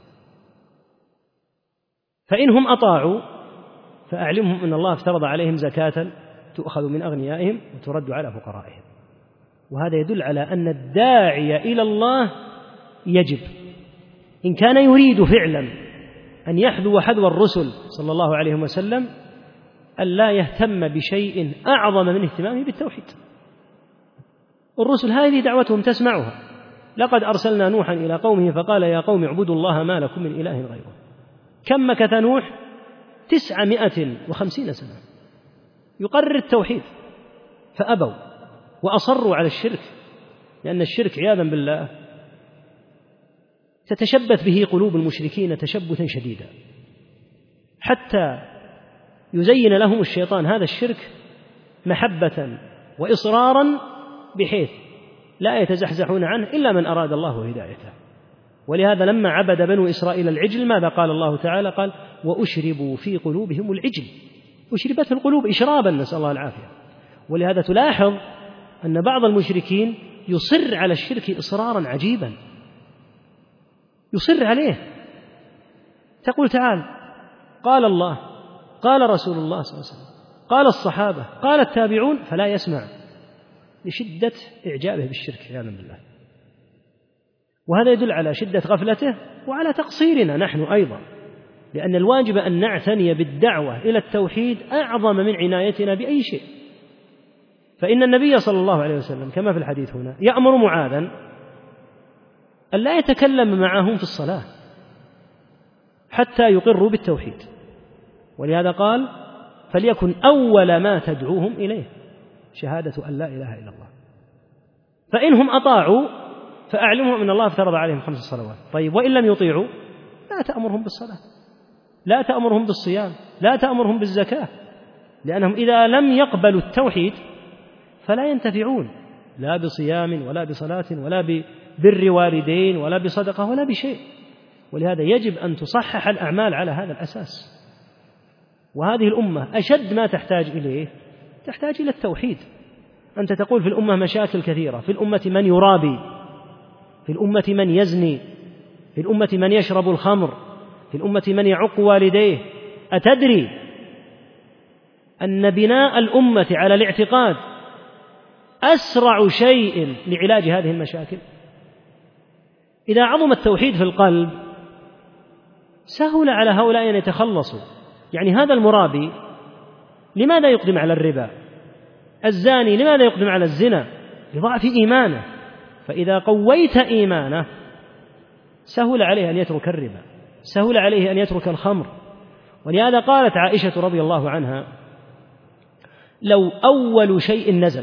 فإنهم أطاعوا فأعلمهم أن الله افترض عليهم زكاة تؤخذ من أغنيائهم وترد على فقرائهم. وهذا يدل على أن الداعي إلى الله يجب إن كان يريد فعلا أن يحذو حذو الرسل صلى الله عليه وسلم أن لا يهتم بشيء أعظم من اهتمامه بالتوحيد. الرسل هذه دعوتهم تسمعها: لقد أرسلنا نوحا إلى قومه فقال يا قوم اعبدوا الله ما لكم من إله غيره. كم مكث نوح؟ تسعمائة وخمسين سنة يقرر التوحيد، فأبوا وأصروا على الشرك، لأن الشرك عياذا بالله تتشبث به قلوب المشركين تشبثا شديدا، حتى يزين لهم الشيطان هذا الشرك محبة وإصرارا بحيث لا يتزحزحون عنه إلا من أراد الله هدايته. ولهذا لما عبد بنو إسرائيل العجل ماذا قال الله تعالى؟ قال: وأشربوا في قلوبهم العجل. أشربت القلوب إشرابا، نسأل الله العافية. ولهذا تلاحظ أن بعض المشركين يصر على الشرك إصرارا عجيبا، يصر عليه. تقول تعال قال الله قال رسول الله صلى الله عليه وسلم قال الصحابة قال التابعون، فلا يسمع لشدة إعجابه بالشرك عياذا بالله. وهذا يدل على شدة غفلته وعلى تقصيرنا نحن أيضا، لأن الواجب أن نعتني بالدعوة إلى التوحيد أعظم من عنايتنا بأي شيء. فإن النبي صلى الله عليه وسلم كما في الحديث هنا يأمر معاذا أن لا يتكلم معهم في الصلاة حتى يقروا بالتوحيد. ولهذا قال: فليكن أول ما تدعوهم إليه شهادة أن لا إله إلا الله. فإنهم أطاعوا فأعلمهم أن الله افترض عليهم خمس صلوات. طيب وإن لم يطيعوا لا تأمرهم بالصلاة، لا تأمرهم بالصيام، لا تأمرهم بالزكاة، لأنهم إذا لم يقبلوا التوحيد فلا ينتفعون لا بصيام ولا بصلاة ولا ببر والدين ولا بصدقة ولا بشيء. ولهذا يجب أن تصحح الأعمال على هذا الأساس. وهذه الأمة أشد ما تحتاج إليه تحتاج إلى التوحيد. أنت تقول في الأمة مشاكل كثيرة، في الأمة من يرابي في الأمة من يزني، في الأمة من يشرب الخمر، في الأمة من يعق والديه. أتدري أن بناء الأمة على الاعتقاد أسرع شيء لعلاج هذه المشاكل؟ إذا عظم التوحيد في القلب سهل على هؤلاء أن يتخلصوا. يعني هذا المرابي لماذا يقدم على الربا؟ الزاني لماذا يقدم على الزنا؟ لضعف إيمانه. فإذا قويت إيمانه سهل عليه أن يترك الربا، سهل عليه أن يترك الخمر. ولهذا قالت عائشة رضي الله عنها: لو أول شيء نزل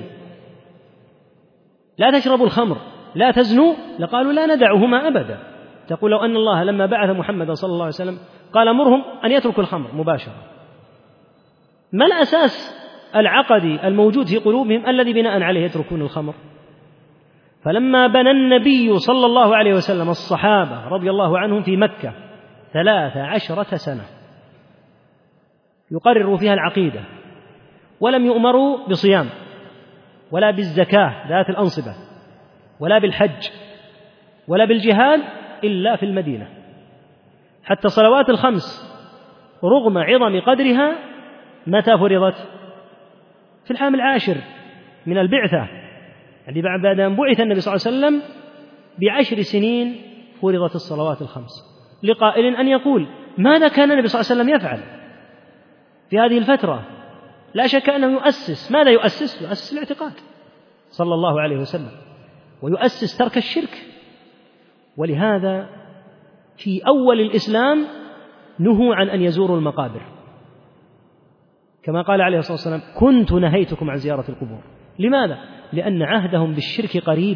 لا تشربوا الخمر لا تزنوا لقالوا لا ندعهما أبدا. تقول لو أن الله لما بعث محمدا صلى الله عليه وسلم قال مرهم أن يتركوا الخمر مباشرة، ما الأساس العقدي الموجود في قلوبهم الذي بناء عليه يتركون الخمر؟ فلما بنى النبي صلى الله عليه وسلم الصحابة رضي الله عنهم في مكة ثلاث عشرة سنة يقرروا فيها العقيدة، ولم يؤمروا بصيام ولا بالزكاة ذات الأنصبة ولا بالحج ولا بالجهاد إلا في المدينة. حتى صلوات الخمس رغم عظم قدرها متى فرضت؟ في العام العاشر من البعثة، يعني بعد أن بعث النبي صلى الله عليه وسلم بعشر سنين فرضت الصلوات الخمس. لقائل أن يقول: ماذا كان النبي صلى الله عليه وسلم يفعل في هذه الفترة؟ لا شك أنه يؤسس. ماذا يؤسس؟ يؤسس الاعتقاد صلى الله عليه وسلم، ويؤسس ترك الشرك. ولهذا في أول الإسلام نهوا عن أن يزوروا المقابر، كما قال عليه الصلاة والسلام: كنت نهيتكم عن زيارة القبور. لماذا؟ لأن عهدهم بالشرك قريب،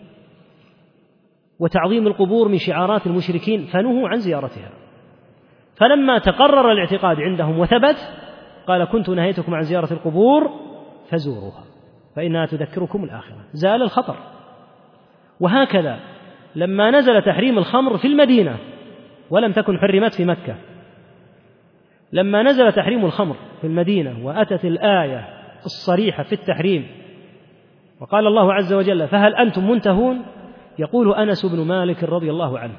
وتعظيم القبور من شعارات المشركين، فنهوا عن زيارتها. فلما تقرر الاعتقاد عندهم وثبت قال: كنت نهيتكم عن زيارة القبور فزوروها فإنها تذكركم الآخرة. زال الخطر. وهكذا لما نزل تحريم الخمر في المدينة ولم تكن حرمت في مكة، لما نزل تحريم الخمر في المدينة وأتت الآية الصريحة في التحريم وقال الله عز وجل: فهل أنتم منتهون؟ يقول أنس بن مالك رضي الله عنه: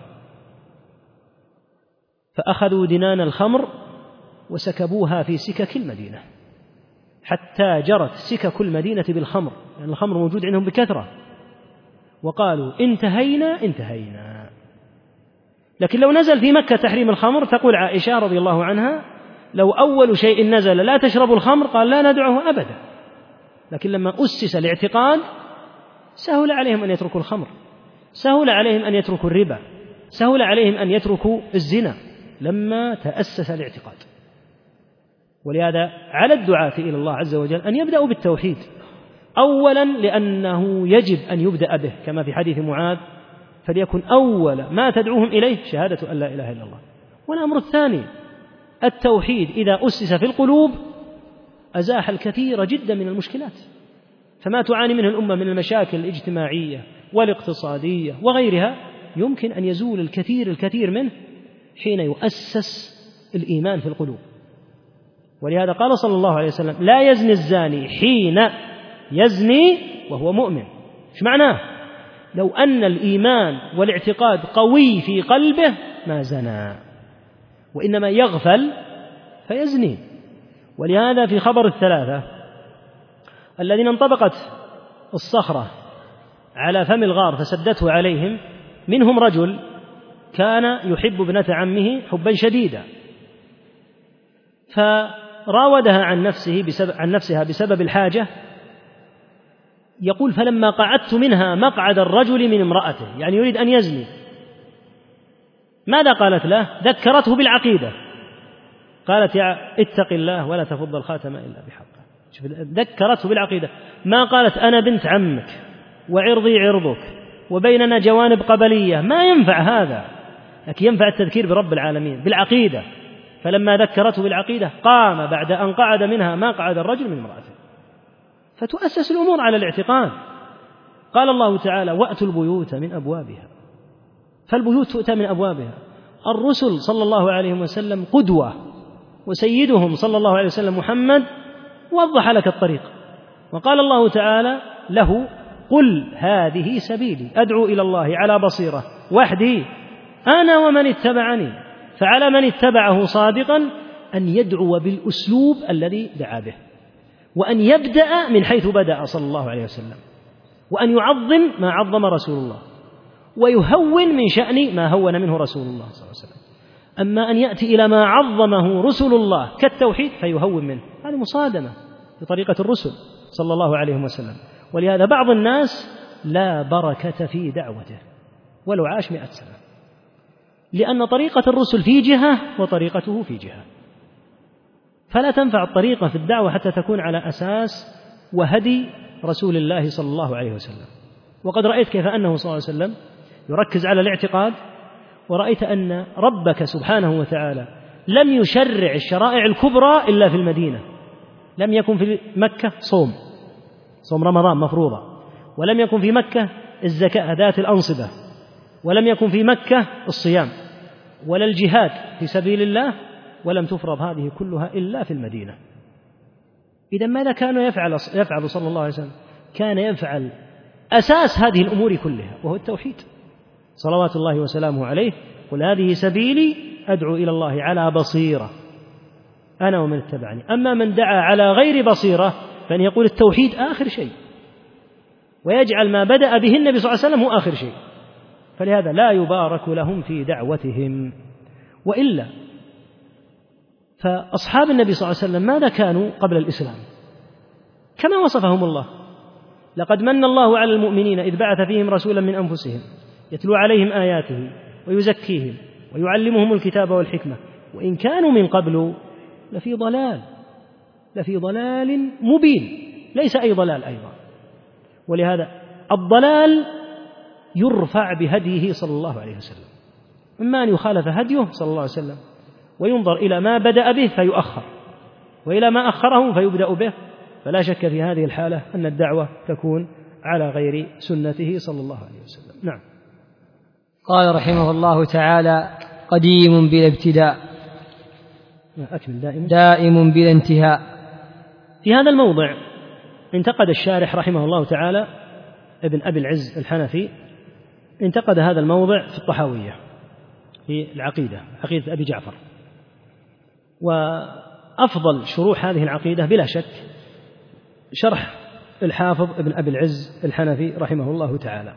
فأخذوا دنان الخمر وسكبوها في سكك المدينة حتى جرت سكك المدينة بالخمر، لأن يعني الخمر موجود عندهم بكثرة، وقالوا: انتهينا انتهينا. لكن لو نزل في مكة تحريم الخمر، تقول عائشة رضي الله عنها: لو أول شيء نزل لا تشربوا الخمر قال لا ندعه أبدا. لكن لما أسس الاعتقاد سهل عليهم أن يتركوا الخمر، سهل عليهم أن يتركوا الربا، سهل عليهم أن يتركوا الزنا لما تأسس الاعتقاد. ولهذا على الدعاة إلى الله عز وجل أن يبدأوا بالتوحيد أولا، لأنه يجب أن يبدأ به، كما في حديث معاذ: فليكن أول ما تدعوهم إليه شهادة أن لا إله إلا الله. والأمر الثاني التوحيد إذا أسس في القلوب أزاح الكثير جدا من المشكلات. فما تعاني منه الأمة من المشاكل الاجتماعية والاقتصادية وغيرها يمكن أن يزول الكثير الكثير منه حين يؤسس الإيمان في القلوب. ولهذا قال صلى الله عليه وسلم: لا يزني الزاني حين يزني وهو مؤمن. ايش معناه؟ لو أن الإيمان والاعتقاد قوي في قلبه ما زنى، وإنما يغفل فيزني. ولهذا في خبر الثلاثة الذين انطبقت الصخرة على فم الغار فسدته عليهم، منهم رجل كان يحب ابنة عمه حبا شديدا، فراودها عن نفسه بسبب عن نفسها بسبب الحاجة. يقول: فلما قعدت منها مقعد الرجل من امرأته، يعني يريد أن يزني. ماذا قالت له؟ ذكرته بالعقيدة، قالت: يا اتق الله ولا تفض الخاتم إلا بحقه. ذكرته بالعقيدة، ما قالت أنا بنت عمك وعرضي عرضك وبيننا جوانب قبلية، ما ينفع هذا، لكن ينفع التذكير برب العالمين بالعقيدة. فلما ذكرته بالعقيدة قام بعد أن قعد منها ما قعد الرجل من امرأته. فتؤسس الأمور على الاعتقاد. قال الله تعالى: وأتوا البيوت من أبوابها. فالبيوت تؤتى من أبوابها. الرسل صلى الله عليه وسلم قدوة، وسيدهم صلى الله عليه وسلم محمد وضح لك الطريق. وقال الله تعالى له: قل هذه سبيلي أدعو إلى الله على بصيرة وحدي أنا ومن اتبعني. فعلى من اتبعه صادقا أن يدعو بالأسلوب الذي دعا به، وأن يبدأ من حيث بدأ صلى الله عليه وسلم، وأن يعظم ما عظم رسول الله، ويهون من شأن ما هون منه رسول الله صلى الله عليه وسلم. أما أن يأتي إلى ما عظمه رسل الله كالتوحيد فيهون منه، هذه مصادمة بطريقة الرسل صلى الله عليه وسلم. ولهذا بعض الناس لا بركة في دعوته ولو عاش مئة سنة، لأن طريقة الرسل في جهة وطريقته في جهة، فلا تنفع الطريقة في الدعوة حتى تكون على أساس وهدي رسول الله صلى الله عليه وسلم. وقد رأيت كيف أنه صلى الله عليه وسلم يركز على الاعتقاد، ورأيت أن ربك سبحانه وتعالى لم يشرع الشرائع الكبرى إلا في المدينة. لم يكن في مكة صوم صوم رمضان مفروضة، ولم يكن في مكة الزكاة ذات الأنصبة، ولم يكن في مكة الصيام ولا الجهاد في سبيل الله، ولم تفرض هذه كلها إلا في المدينة. إذا ماذا كان يفعل يفعل صلى الله عليه وسلم؟ كان يفعل أساس هذه الأمور كلها وهو التوحيد صلوات الله وسلامه عليه. قل هذه سبيلي أدعو إلى الله على بصيرة أنا ومن اتبعني. أما من دعا على غير بصيرة فإن يقول التوحيد آخر شيء، ويجعل ما بدأ به النبي صلى الله عليه وسلم هو آخر شيء، فلهذا لا يبارك لهم في دعوتهم. وإلا فأصحاب النبي صلى الله عليه وسلم ماذا كانوا قبل الإسلام؟ كما وصفهم الله: لقد من الله على المؤمنين إذ بعث فيهم رسولا من أنفسهم يتلو عليهم آياته ويزكيهم ويعلمهم الكتاب والحكمة وإن كانوا من قبل لفي ضلال لفي ضلال مبين، ليس أي ضلال أيضا. ولهذا الضلال يرفع بهديه صلى الله عليه وسلم، إما أن يخالف هديه صلى الله عليه وسلم وينظر إلى ما بدأ به فيؤخر، وإلى ما أخره فيبدأ به. فلا شك في هذه الحالة أن الدعوة تكون على غير سنته صلى الله عليه وسلم. نعم. قال رحمه الله تعالى: قديم بلا ابتداء أكمل دائم دائم بلا انتهاء. في هذا الموضع انتقد الشارح رحمه الله تعالى ابن أبي العز الحنفي، انتقد هذا الموضع في الطحاوية في العقيدة، عقيدة أبي جعفر. وأفضل شروح هذه العقيدة بلا شك شرح الحافظ ابن أبي العز الحنفي رحمه الله تعالى،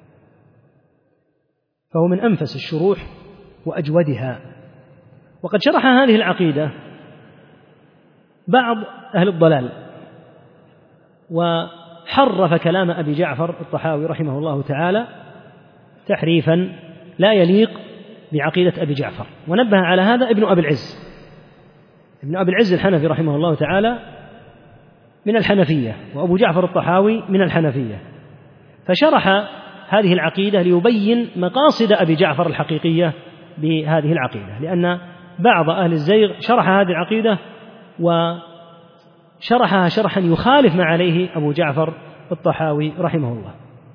فهو من أنفس الشروح وأجودها. وقد شرح هذه العقيدة بعض أهل الضلال وحرف كلام أبي جعفر الطحاوي رحمه الله تعالى تحريفا لا يليق بعقيدة أبي جعفر، ونبه على هذا ابن أبي العز ابن أبي العز الحنفي رحمه الله تعالى من الحنفية، وأبو جعفر الطحاوي من الحنفية، فشرح هذه العقيدة ليبين مقاصد أبي جعفر الحقيقية بهذه العقيدة، لأن بعض أهل الزيغ شرح هذه العقيدة وشرحها شرحا يخالف ما عليه أبو جعفر الطحاوي رحمه الله.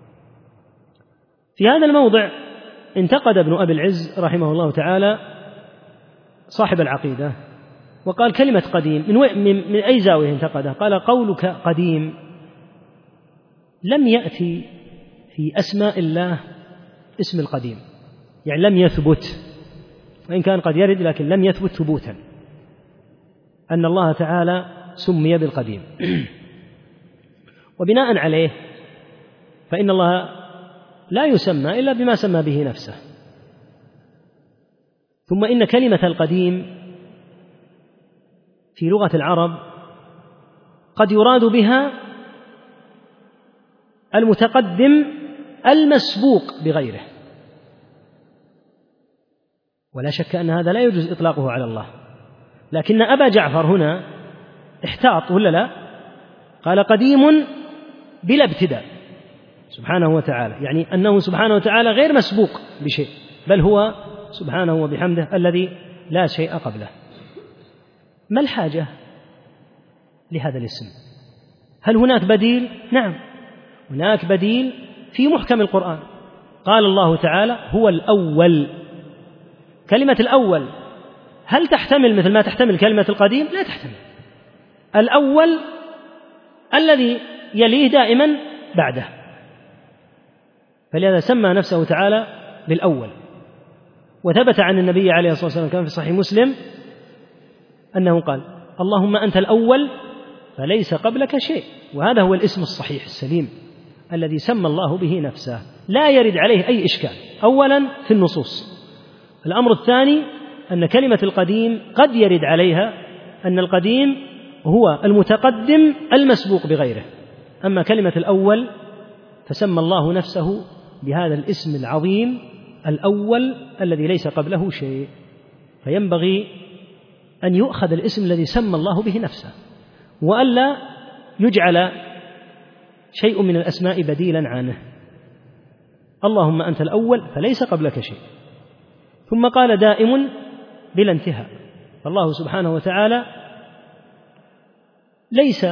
في هذا الموضع انتقد ابن أبي العز رحمه الله تعالى صاحب العقيدة وقال: كلمة قديم من, من, من أي زاوية انتقده؟ قال: قولك قديم لم يأتي في أسماء الله اسم القديم، يعني لم يثبت، وإن كان قد يرد لكن لم يثبت ثبوتا أن الله تعالى سمي بالقديم. وبناء عليه فإن الله لا يسمى إلا بما سمى به نفسه. ثم إن كلمة القديم في لغة العرب قد يراد بها المتقدم المسبوق بغيره، ولا شك أن هذا لا يجوز إطلاقه على الله، لكن أبا جعفر هنا احتاط ولا لا؟ قال: قديم بلا ابتداء سبحانه وتعالى، يعني أنه سبحانه وتعالى غير مسبوق بشيء، بل هو سبحانه وبحمده الذي لا شيء قبله. ما الحاجة لهذا الاسم؟ هل هناك بديل؟ نعم، هناك بديل في محكم القرآن. قال الله تعالى: هو الأول. كلمة الأول هل تحتمل مثل ما تحتمل كلمة القديم؟ لا تحتمل. الأول الذي يليه دائما بعده، فلهذا سمى نفسه تعالى بالأول. وثبت عن النبي عليه الصلاة والسلام كما في صحيح مسلم أنه قال: اللهم أنت الأول فليس قبلك شيء. وهذا هو الاسم الصحيح السليم الذي سمى الله به نفسه، لا يرد عليه أي إشكال. أولا في النصوص. الأمر الثاني أن كلمة القديم قد يرد عليها أن القديم هو المتقدم المسبوق بغيره، أما كلمة الأول فسمى الله نفسه بهذا الاسم العظيم الأول الذي ليس قبله شيء، فينبغي أن يؤخذ الاسم الذي سمى الله به نفسه، وألا يجعل شيء من الأسماء بديلا عنه. اللهم أنت الأول فليس قبلك شيء. ثم قال: دائم بلا انتهاء. فالله سبحانه وتعالى ليس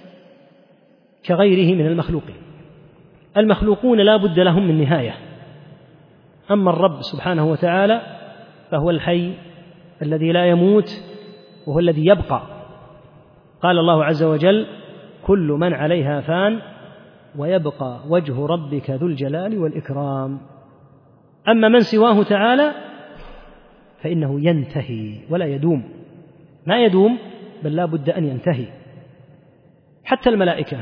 كغيره من المخلوقين. المخلوقون لا بد لهم من نهاية، أما الرب سبحانه وتعالى فهو الحي الذي لا يموت، وهو الذي يبقى. قال الله عز وجل: كل من عليها فان ويبقى وجه ربك ذو الجلال والإكرام. أما من سواه تعالى فإنه ينتهي ولا يدوم، ما يدوم بل لا بد أن ينتهي. حتى الملائكة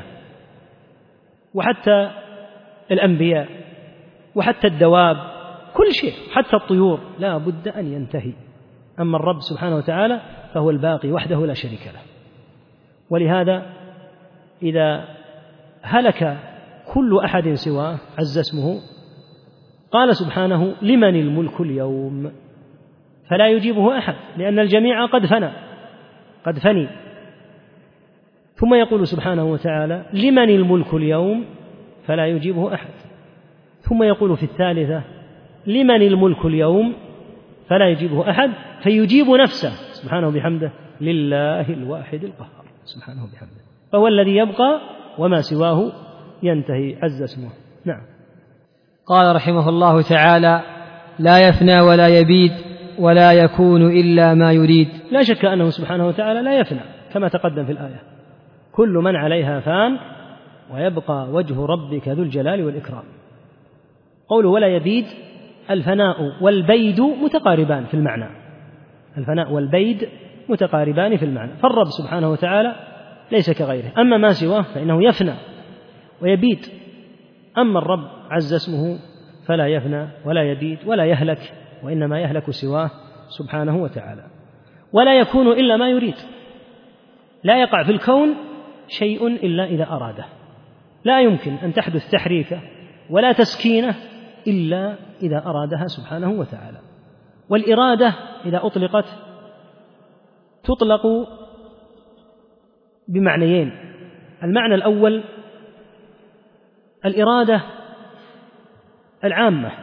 وحتى الأنبياء وحتى الدواب، كل شيء، حتى الطيور لا بد أن ينتهي. أما الرب سبحانه وتعالى فهو الباقي وحده لا شريك له. ولهذا إذا هلك كل أحد سواه عز اسمه قال سبحانه: لمن الملك اليوم؟ فلا يجيبه أحد، لأن الجميع قد فنى قد فني. ثم يقول سبحانه وتعالى: لمن الملك اليوم؟ فلا يجيبه أحد. ثم يقول في الثالثة: لمن الملك اليوم؟ فلا يجيبه أحد، فيجيب نفسه سبحانه بحمده: لله الواحد القهار سبحانه بحمده. فهو الذي يبقى وما سواه ينتهي عز اسمه. نعم. قال رحمه الله تعالى: لا يفنى ولا يبيد ولا يكون إلا ما يريد. لا شك أنه سبحانه وتعالى لا يفنى كما تقدم في الآية: كل من عليها فان ويبقى وجه ربك ذو الجلال والإكرام. قوله ولا يبيد، الفناء والبيد متقاربان في المعنى، الفناء والبيد متقاربان في المعنى، فالرب سبحانه وتعالى ليس كغيره. أما ما سواه فإنه يفنى ويبيد، أما الرب عز اسمه فلا يفنى ولا يبيد ولا يهلك، وإنما يهلك سواه سبحانه وتعالى. ولا يكون إلا ما يريد، لا يقع في الكون شيء إلا إذا أراده، لا يمكن أن تحدث تحريكه ولا تسكينه إلا إذا أرادها سبحانه وتعالى. والإرادة إذا أطلقت تطلق بمعنيين: المعنى الأول الإرادة العامة،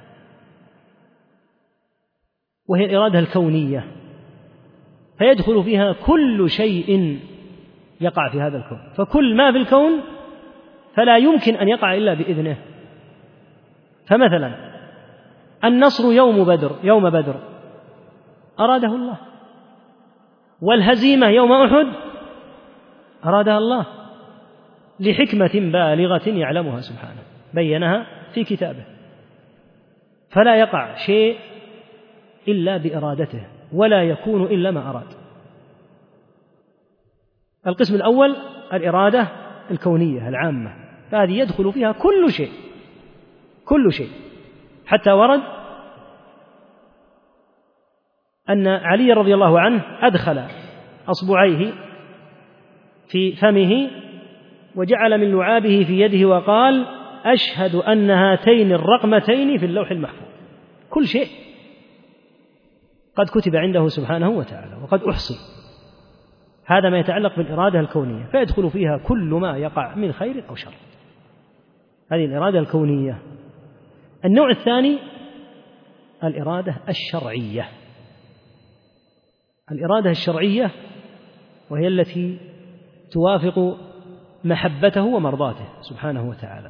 وهي الإرادة الكونية، فيدخل فيها كل شيء يقع في هذا الكون، فكل ما في الكون فلا يمكن أن يقع إلا بإذنه. فمثلا النصر يوم بدر يوم بدر أراده الله، والهزيمة يوم أحد أرادها الله لحكمة بالغة يعلمها سبحانه، بينها في كتابه. فلا يقع شيء إلا بإرادته، ولا يكون إلا ما أراد. القسم الأول الإرادة الكونية العامة، فهذه يدخل فيها كل شيء كل شيء، حتى ورد أن علي رضي الله عنه أدخل أصبعيه في فمه وجعل من لعابه في يده وقال: أشهد أن هاتين الرقمتين في اللوح المحفوظ. كل شيء قد كتب عنده سبحانه وتعالى وقد أحصي. هذا ما يتعلق بالإرادة الكونية، فيدخل فيها كل ما يقع من خير أو شر. هذه الإرادة الكونية. النوع الثاني الإرادة الشرعية. الإرادة الشرعية وهي التي توافق محبته ومرضاته سبحانه وتعالى،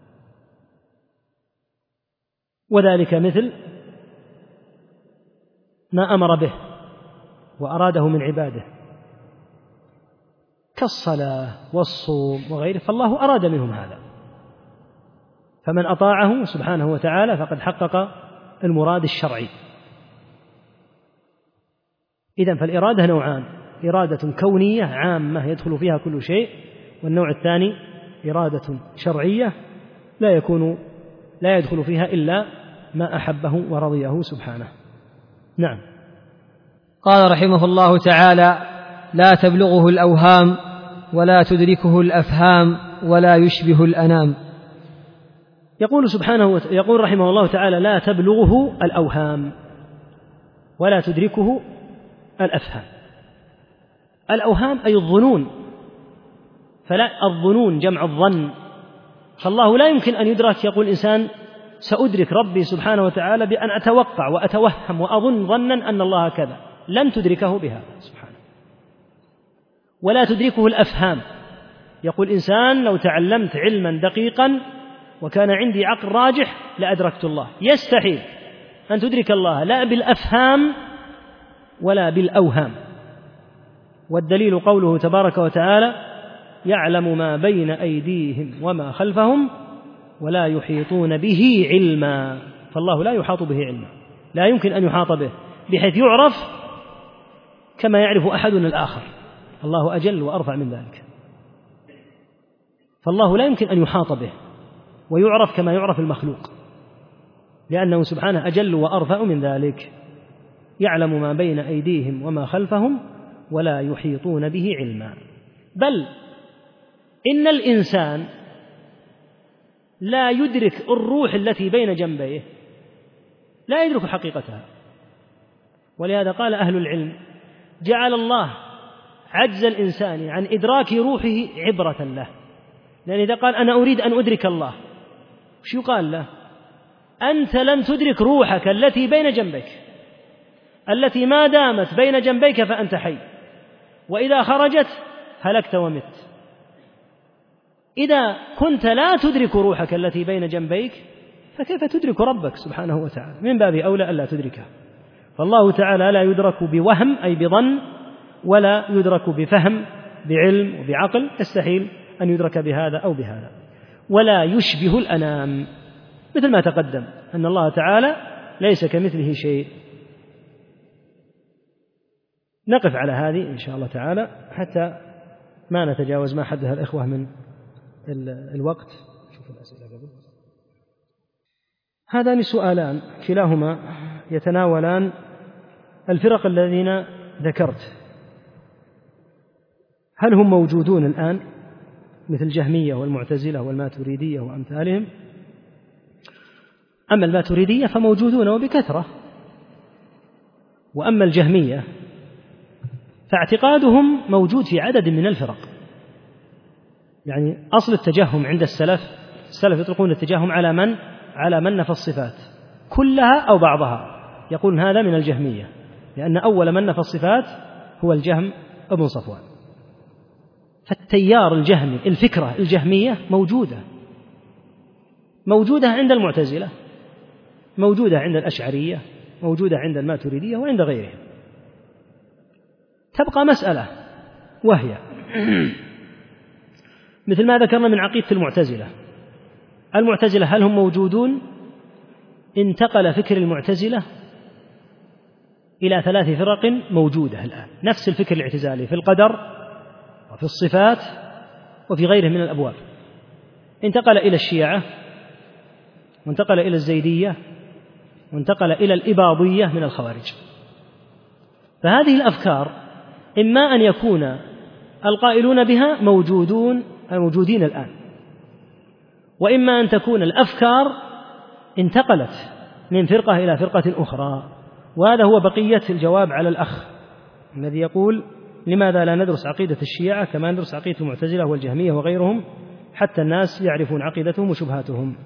وذلك مثل ما أمر به وأراده من عباده كالصلاة والصوم وغيره، فالله أراد منهم هذا، فمن أطاعه سبحانه وتعالى فقد حقق المراد الشرعي. إذن فالإرادة نوعان: إرادة كونية عامة يدخل فيها كل شيء، والنوع الثاني إرادة شرعية لا يكون لا يدخل فيها إلا ما أحبه ورضيه سبحانه. نعم. قال رحمه الله تعالى: لا تبلغه الأوهام ولا تدركه الأفهام ولا يشبه الأنام. يقول سبحانه وت... يقول رحمه الله تعالى: لا تبلغه الأوهام ولا تدركه الأفهام. الأوهام أي الظنون، فلا الظنون جمع الظن، فالله لا يمكن أن يدرك. يقول الإنسان: سأدرك ربي سبحانه وتعالى بأن أتوقع وأتوهم وأظن ظنا أن الله كذا، لن تدركه بهذا سبحانه. ولا تدركه الأفهام، يقول الإنسان: لو تعلمت علما دقيقا وكان عندي عقل راجح لأدركت الله. يستحيل أن تدرك الله لا بالأفهام ولا بالأوهام. والدليل قوله تبارك وتعالى: يعلم ما بين أيديهم وما خلفهم ولا يحيطون به علما. فالله لا يحاط به علما، لا يمكن أن يحاط به بحيث يعرف كما يعرف أحدنا الآخر، الله أجل وأرفع من ذلك. فالله لا يمكن أن يحاط به ويعرف كما يعرف المخلوق، لأنه سبحانه أجل وأرفع من ذلك. يعلم ما بين أيديهم وما خلفهم ولا يحيطون به علما. بل إن الإنسان لا يدرك الروح التي بين جنبيه، لا يدرك حقيقتها. ولهذا قال أهل العلم: جعل الله عجز الإنسان عن إدراك روحه عبرة له. لأن إذا قال: أنا أريد أن أدرك الله، شو يقال له؟ أنت لن تدرك روحك التي بين جنبيك، التي ما دامت بين جنبيك فأنت حي، وإذا خرجت هلكت ومت. إذا كنت لا تدرك روحك التي بين جنبيك فكيف تدرك ربك سبحانه وتعالى؟ من باب أولى ألا تدركه. فالله تعالى لا يدرك بوهم أي بظن، ولا يدرك بفهم بعلم وبعقل، يستحيل أن يدرك بهذا أو بهذا. ولا يشبه الأنام، مثل ما تقدم أن الله تعالى ليس كمثله شيء. نقف على هذه إن شاء الله تعالى حتى ما نتجاوز ما حدث الإخوة من الوقت. شوف الأسئلة قبل. هذان سؤالان كلاهما يتناولان الفرق الذين ذكرت، هل هم موجودون الآن مثل الجهمية والمعتزلة والماتريدية وأمثالهم؟ أما الماتريدية فموجودون وبكثرة، وأما الجهمية فاعتقادهم موجود في عدد من الفرق. يعني أصل التجهم عند السلف، السلف يطلقون التجهم على من؟ على من نفى الصفات كلها أو بعضها، يقول هذا من الجهمية، لأن أول من نفى الصفات هو الجهم ابن صفوان. فالتيار الجهمي، الفكرة الجهمية موجودة، موجودة عند المعتزلة، موجودة عند الأشعرية، موجودة عند الماتريدية وعند غيرهم. تبقى مسألة وهي مثل ما ذكرنا من عقيدة المعتزلة. المعتزلة هل هم موجودون؟ انتقل فكر المعتزلة إلى ثلاث فرق موجودة الآن، نفس الفكر الاعتزالي في القدر وفي الصفات وفي غيره من الأبواب. انتقل إلى الشيعة، وانتقل إلى الزيدية، وانتقل إلى الإباضية من الخوارج. فهذه الأفكار إما أن يكون القائلون بها موجودون موجودين الآن، وإما أن تكون الأفكار انتقلت من فرقة إلى فرقة أخرى. وهذا هو بقية الجواب على الأخ الذي يقول: لماذا لا ندرس عقيدة الشيعة كما ندرس عقيدة المعتزلة والجهمية وغيرهم حتى الناس يعرفون عقيدتهم وشبهاتهم؟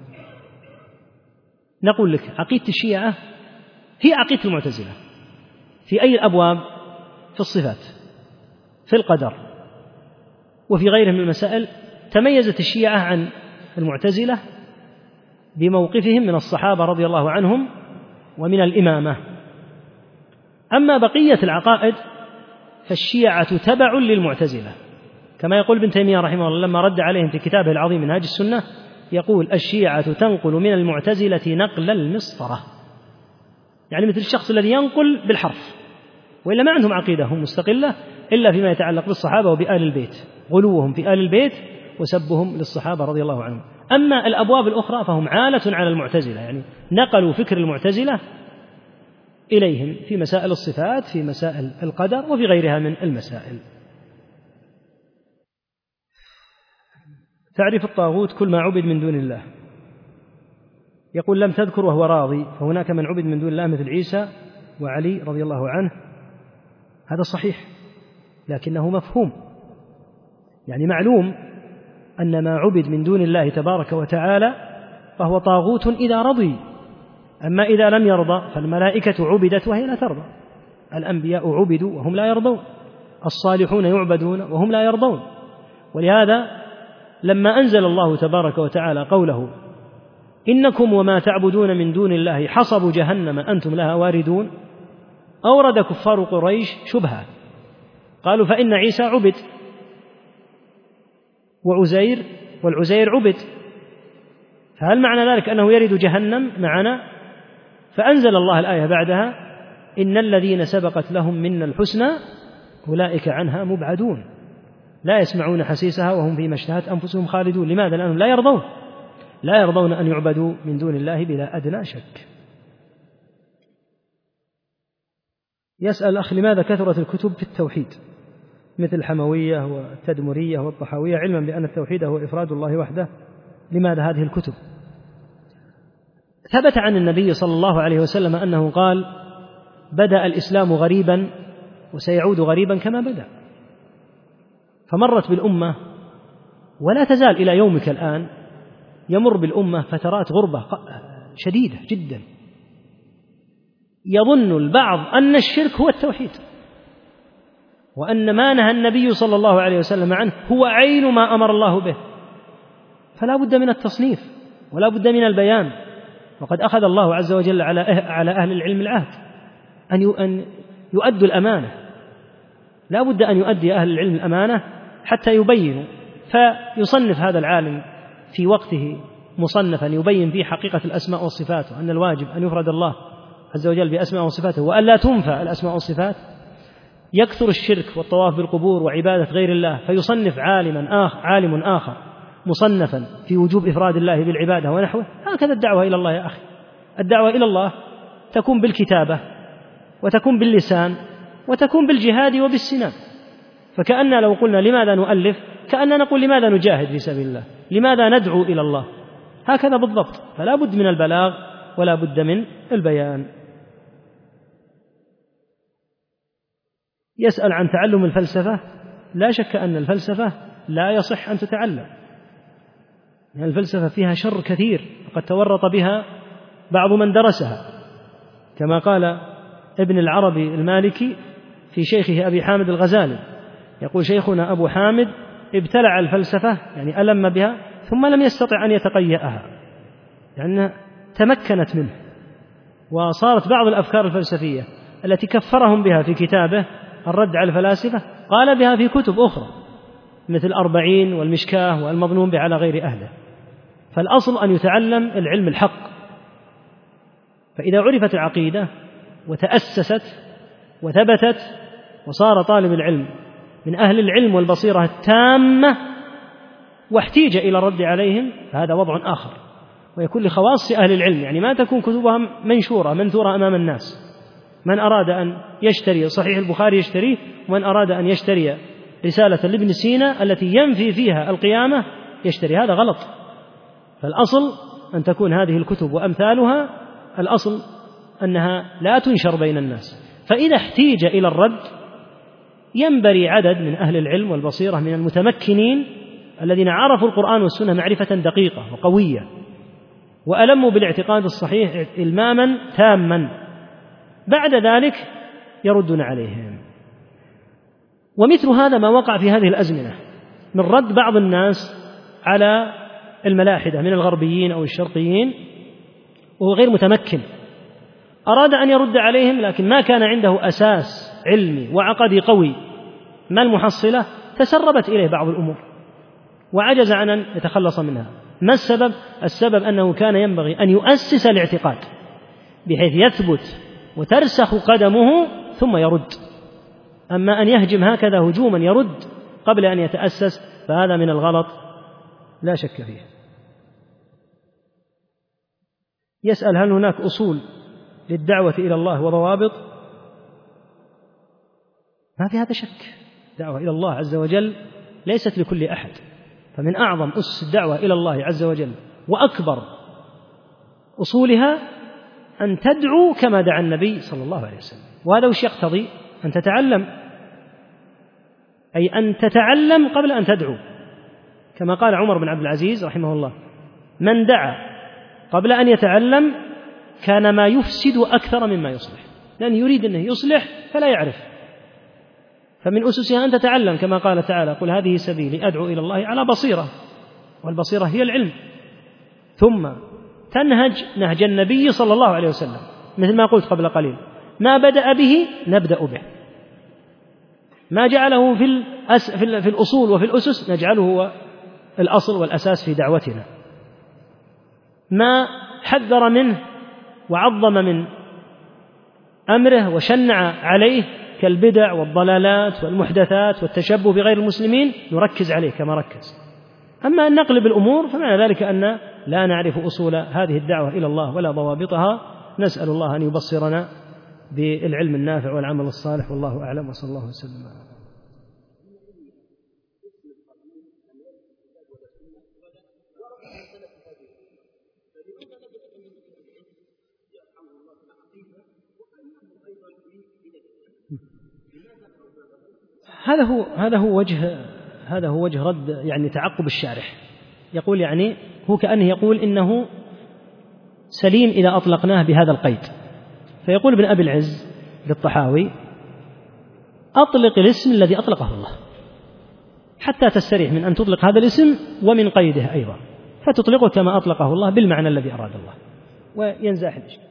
نقول لك: عقيدة الشيعة هي عقيدة المعتزلة في أي الأبواب؟ في الصفات، في القدر، وفي غيرهم من المسائل. تميزت الشيعة عن المعتزلة بموقفهم من الصحابة رضي الله عنهم ومن الإمامة. أما بقية العقائد فالشيعة تبع للمعتزلة، كما يقول ابن تيمية رحمه الله لما رد عليهم في كتابه العظيم منهاج السنة: يقول الشيعة تنقل من المعتزلة نقل المسطرة، يعني مثل الشخص الذي ينقل بالحرف، وإلا ما عندهم عقيدة هم مستقلة إلا فيما يتعلق بالصحابة وبآل البيت، غلوهم في آل البيت وسبهم للصحابة رضي الله عنهم. أما الأبواب الأخرى فهم عالة على المعتزلة، يعني نقلوا فكر المعتزلة إليهم في مسائل الصفات، في مسائل القدر، وفي غيرها من المسائل. تعريف الطاغوت كل ما عبد من دون الله. يقول لم تذكر وهو راضي، فهناك من عبد من دون الله مثل عيسى وعلي رضي الله عنه، هذا صحيح لكنه مفهوم، يعني معلوم أن ما عبد من دون الله تبارك وتعالى فهو طاغوت إذا رضي، أما إذا لم يرضى فالملائكة عبدت وهي لا ترضى، الأنبياء عبدوا وهم لا يرضون، الصالحون يعبدون وهم لا يرضون. ولهذا لما أنزل الله تبارك وتعالى قوله إنكم وما تعبدون من دون الله حصب جهنم أنتم لها واردون، أورد كفار قريش شبهة، قالوا فإن عيسى عبد وعزير والعزير عبد، فهل معنى ذلك أنه يرد جهنم معنا؟ فأنزل الله الآية بعدها إن الذين سبقت لهم منا الحسنى أولئك عنها مبعدون لا يسمعون حسيسها وهم فيما اشتهت أنفسهم خالدون. لماذا؟ لأنهم لا يرضون لا يرضون أن يعبدوا من دون الله بلا أدنى شك. يسأل الأخ لماذا كثرت الكتب في التوحيد مثل الحموية والتدمرية والطحاوية، علما بأن التوحيد هو إفراد الله وحده، لماذا هذه الكتب؟ ثبت عن النبي صلى الله عليه وسلم أنه قال بدأ الإسلام غريبا وسيعود غريبا كما بدأ، فمرت بالأمة ولا تزال إلى يومك الآن يمر بالأمة فترات غربة شديدة جدا، يظن البعض أن الشرك هو التوحيد، وأن ما نهى النبي صلى الله عليه وسلم عنه هو عين ما أمر الله به، فلا بد من التصنيف ولا بد من البيان. وقد أخذ الله عز وجل على على أهل العلم العهد أن يؤدوا الأمانة، لا بد أن يؤدي أهل العلم الأمانة حتى يبينوا، فيصنف هذا العالم في وقته مصنفا يبين فيه حقيقة الأسماء والصفات، وأن الواجب أن يفرد الله عز وجل بأسماء وصفاته وأن لا تنفى الأسماء والصفات. يكثر الشرك والطواف بالقبور وعبادة غير الله، فيصنف عالما آخر عالم آخر مصنفا في وجوب إفراد الله بالعبادة ونحوه. هكذا الدعوة إلى الله يا أخي، الدعوة إلى الله تكون بالكتابة وتكون باللسان وتكون بالجهاد وبالسنان. فكأننا لو قلنا لماذا نؤلف كأننا نقول لماذا نجاهد في سبيل الله، لماذا ندعو إلى الله، هكذا بالضبط. فلا بد من البلاغ ولا بد من البيان. يسأل عن تعلم الفلسفة. لا شك أن الفلسفة لا يصح أن تتعلم، يعني الفلسفة فيها شر كثير وقد تورط بها بعض من درسها، كما قال ابن العربي المالكي في شيخه أبي حامد الغزالي، يقول شيخنا أبو حامد ابتلع الفلسفة، يعني ألم بها ثم لم يستطع أن يتقيأها، لأنها تمكنت منه، وصارت بعض الأفكار الفلسفية التي كفرهم بها في كتابه الرد على الفلاسفة قال بها في كتب أخرى مثل الأربعين والمشكاه والمظنون به على غير أهله. فالأصل أن يتعلم العلم الحق، فإذا عرفت العقيدة وتأسست وثبتت وصار طالب العلم من أهل العلم والبصيرة التامة واحتيج إلى الرد عليهم، فهذا وضع آخر ويكون لخواص أهل العلم، يعني ما تكون كتبها منشورة منثورة أمام الناس. من أراد أن يشتري صحيح البخاري يشتريه، ومن أراد أن يشتري رسالة لابن سينا التي ينفي فيها القيامة يشتري، هذا غلط. فالأصل أن تكون هذه الكتب وأمثالها الأصل أنها لا تنشر بين الناس، فإذا احتيج إلى الرد ينبري عدد من أهل العلم والبصيرة من المتمكنين الذين عرفوا القرآن والسنة معرفة دقيقة وقوية وألموا بالاعتقاد الصحيح إلماما تاما، بعد ذلك يردون عليهم. ومثل هذا ما وقع في هذه الأزمنة من رد بعض الناس على الملاحدة من الغربيين أو الشرقيين وهو غير متمكن، أراد أن يرد عليهم لكن ما كان عنده أساس علمي وعقدي قوي، ما المحصلة؟ تسربت إليه بعض الأمور وعجز عن أن يتخلص منها، ما السبب؟ السبب أنه كان ينبغي أن يؤسس الاعتقاد بحيث يثبت وترسخ قدمه ثم يرد. أما أن يهجم هكذا هجوما يرد قبل أن يتأسس فهذا من الغلط لا شك فيه. يسأل هل هناك أصول للدعوة إلى الله وضوابط؟ ما في هذا شك. الدعوة إلى الله عز وجل ليست لكل أحد، فمن أعظم أسس الدعوة إلى الله عز وجل وأكبر أصولها أن تدعو كما دعا النبي صلى الله عليه وسلم. وهذا وش يقتضي؟ أن تتعلم، أي أن تتعلم قبل أن تدعو، كما قال عمر بن عبد العزيز رحمه الله: من دعا قبل أن يتعلم كان ما يفسد أكثر مما يصلح، لأن يريد أنه يصلح فلا يعرف. فمن أسسها أن تتعلم، كما قال تعالى: قل هذه سبيلي أدعو إلى الله على بصيرة، والبصيرة هي العلم. ثم تنهج نهج النبي صلى الله عليه وسلم، مثل ما قلت قبل قليل: ما بدأ به نبدأ به، ما جعله في, الأس في الأصول وفي الأسس نجعله هو الأصل والأساس في دعوتنا، ما حذر منه وعظم من أمره وشنع عليه كالبدع والضلالات والمحدثات والتشبه بغير المسلمين نركز عليه كما ركز. أما أن نقلب الأمور فمعنى ذلك أن لا نعرف أصول هذه الدعوة إلى الله ولا ضوابطها. نسأل الله أن يبصرنا بالعلم النافع والعمل الصالح، والله أعلم، وصلى الله وسلم. هذا هو هذا هو وجه هذا هو وجه رد يعني تعقب الشارح. يقول يعني هو كأنه يقول إنه سليم إذا أطلقناه بهذا القيد. فيقول ابن أبي العز للطحاوي: أطلق الاسم الذي أطلقه الله حتى تستريح من أن تطلق هذا الاسم ومن قيده أيضا، فتطلقه كما أطلقه الله بالمعنى الذي أراد الله وينزاح الإشكال.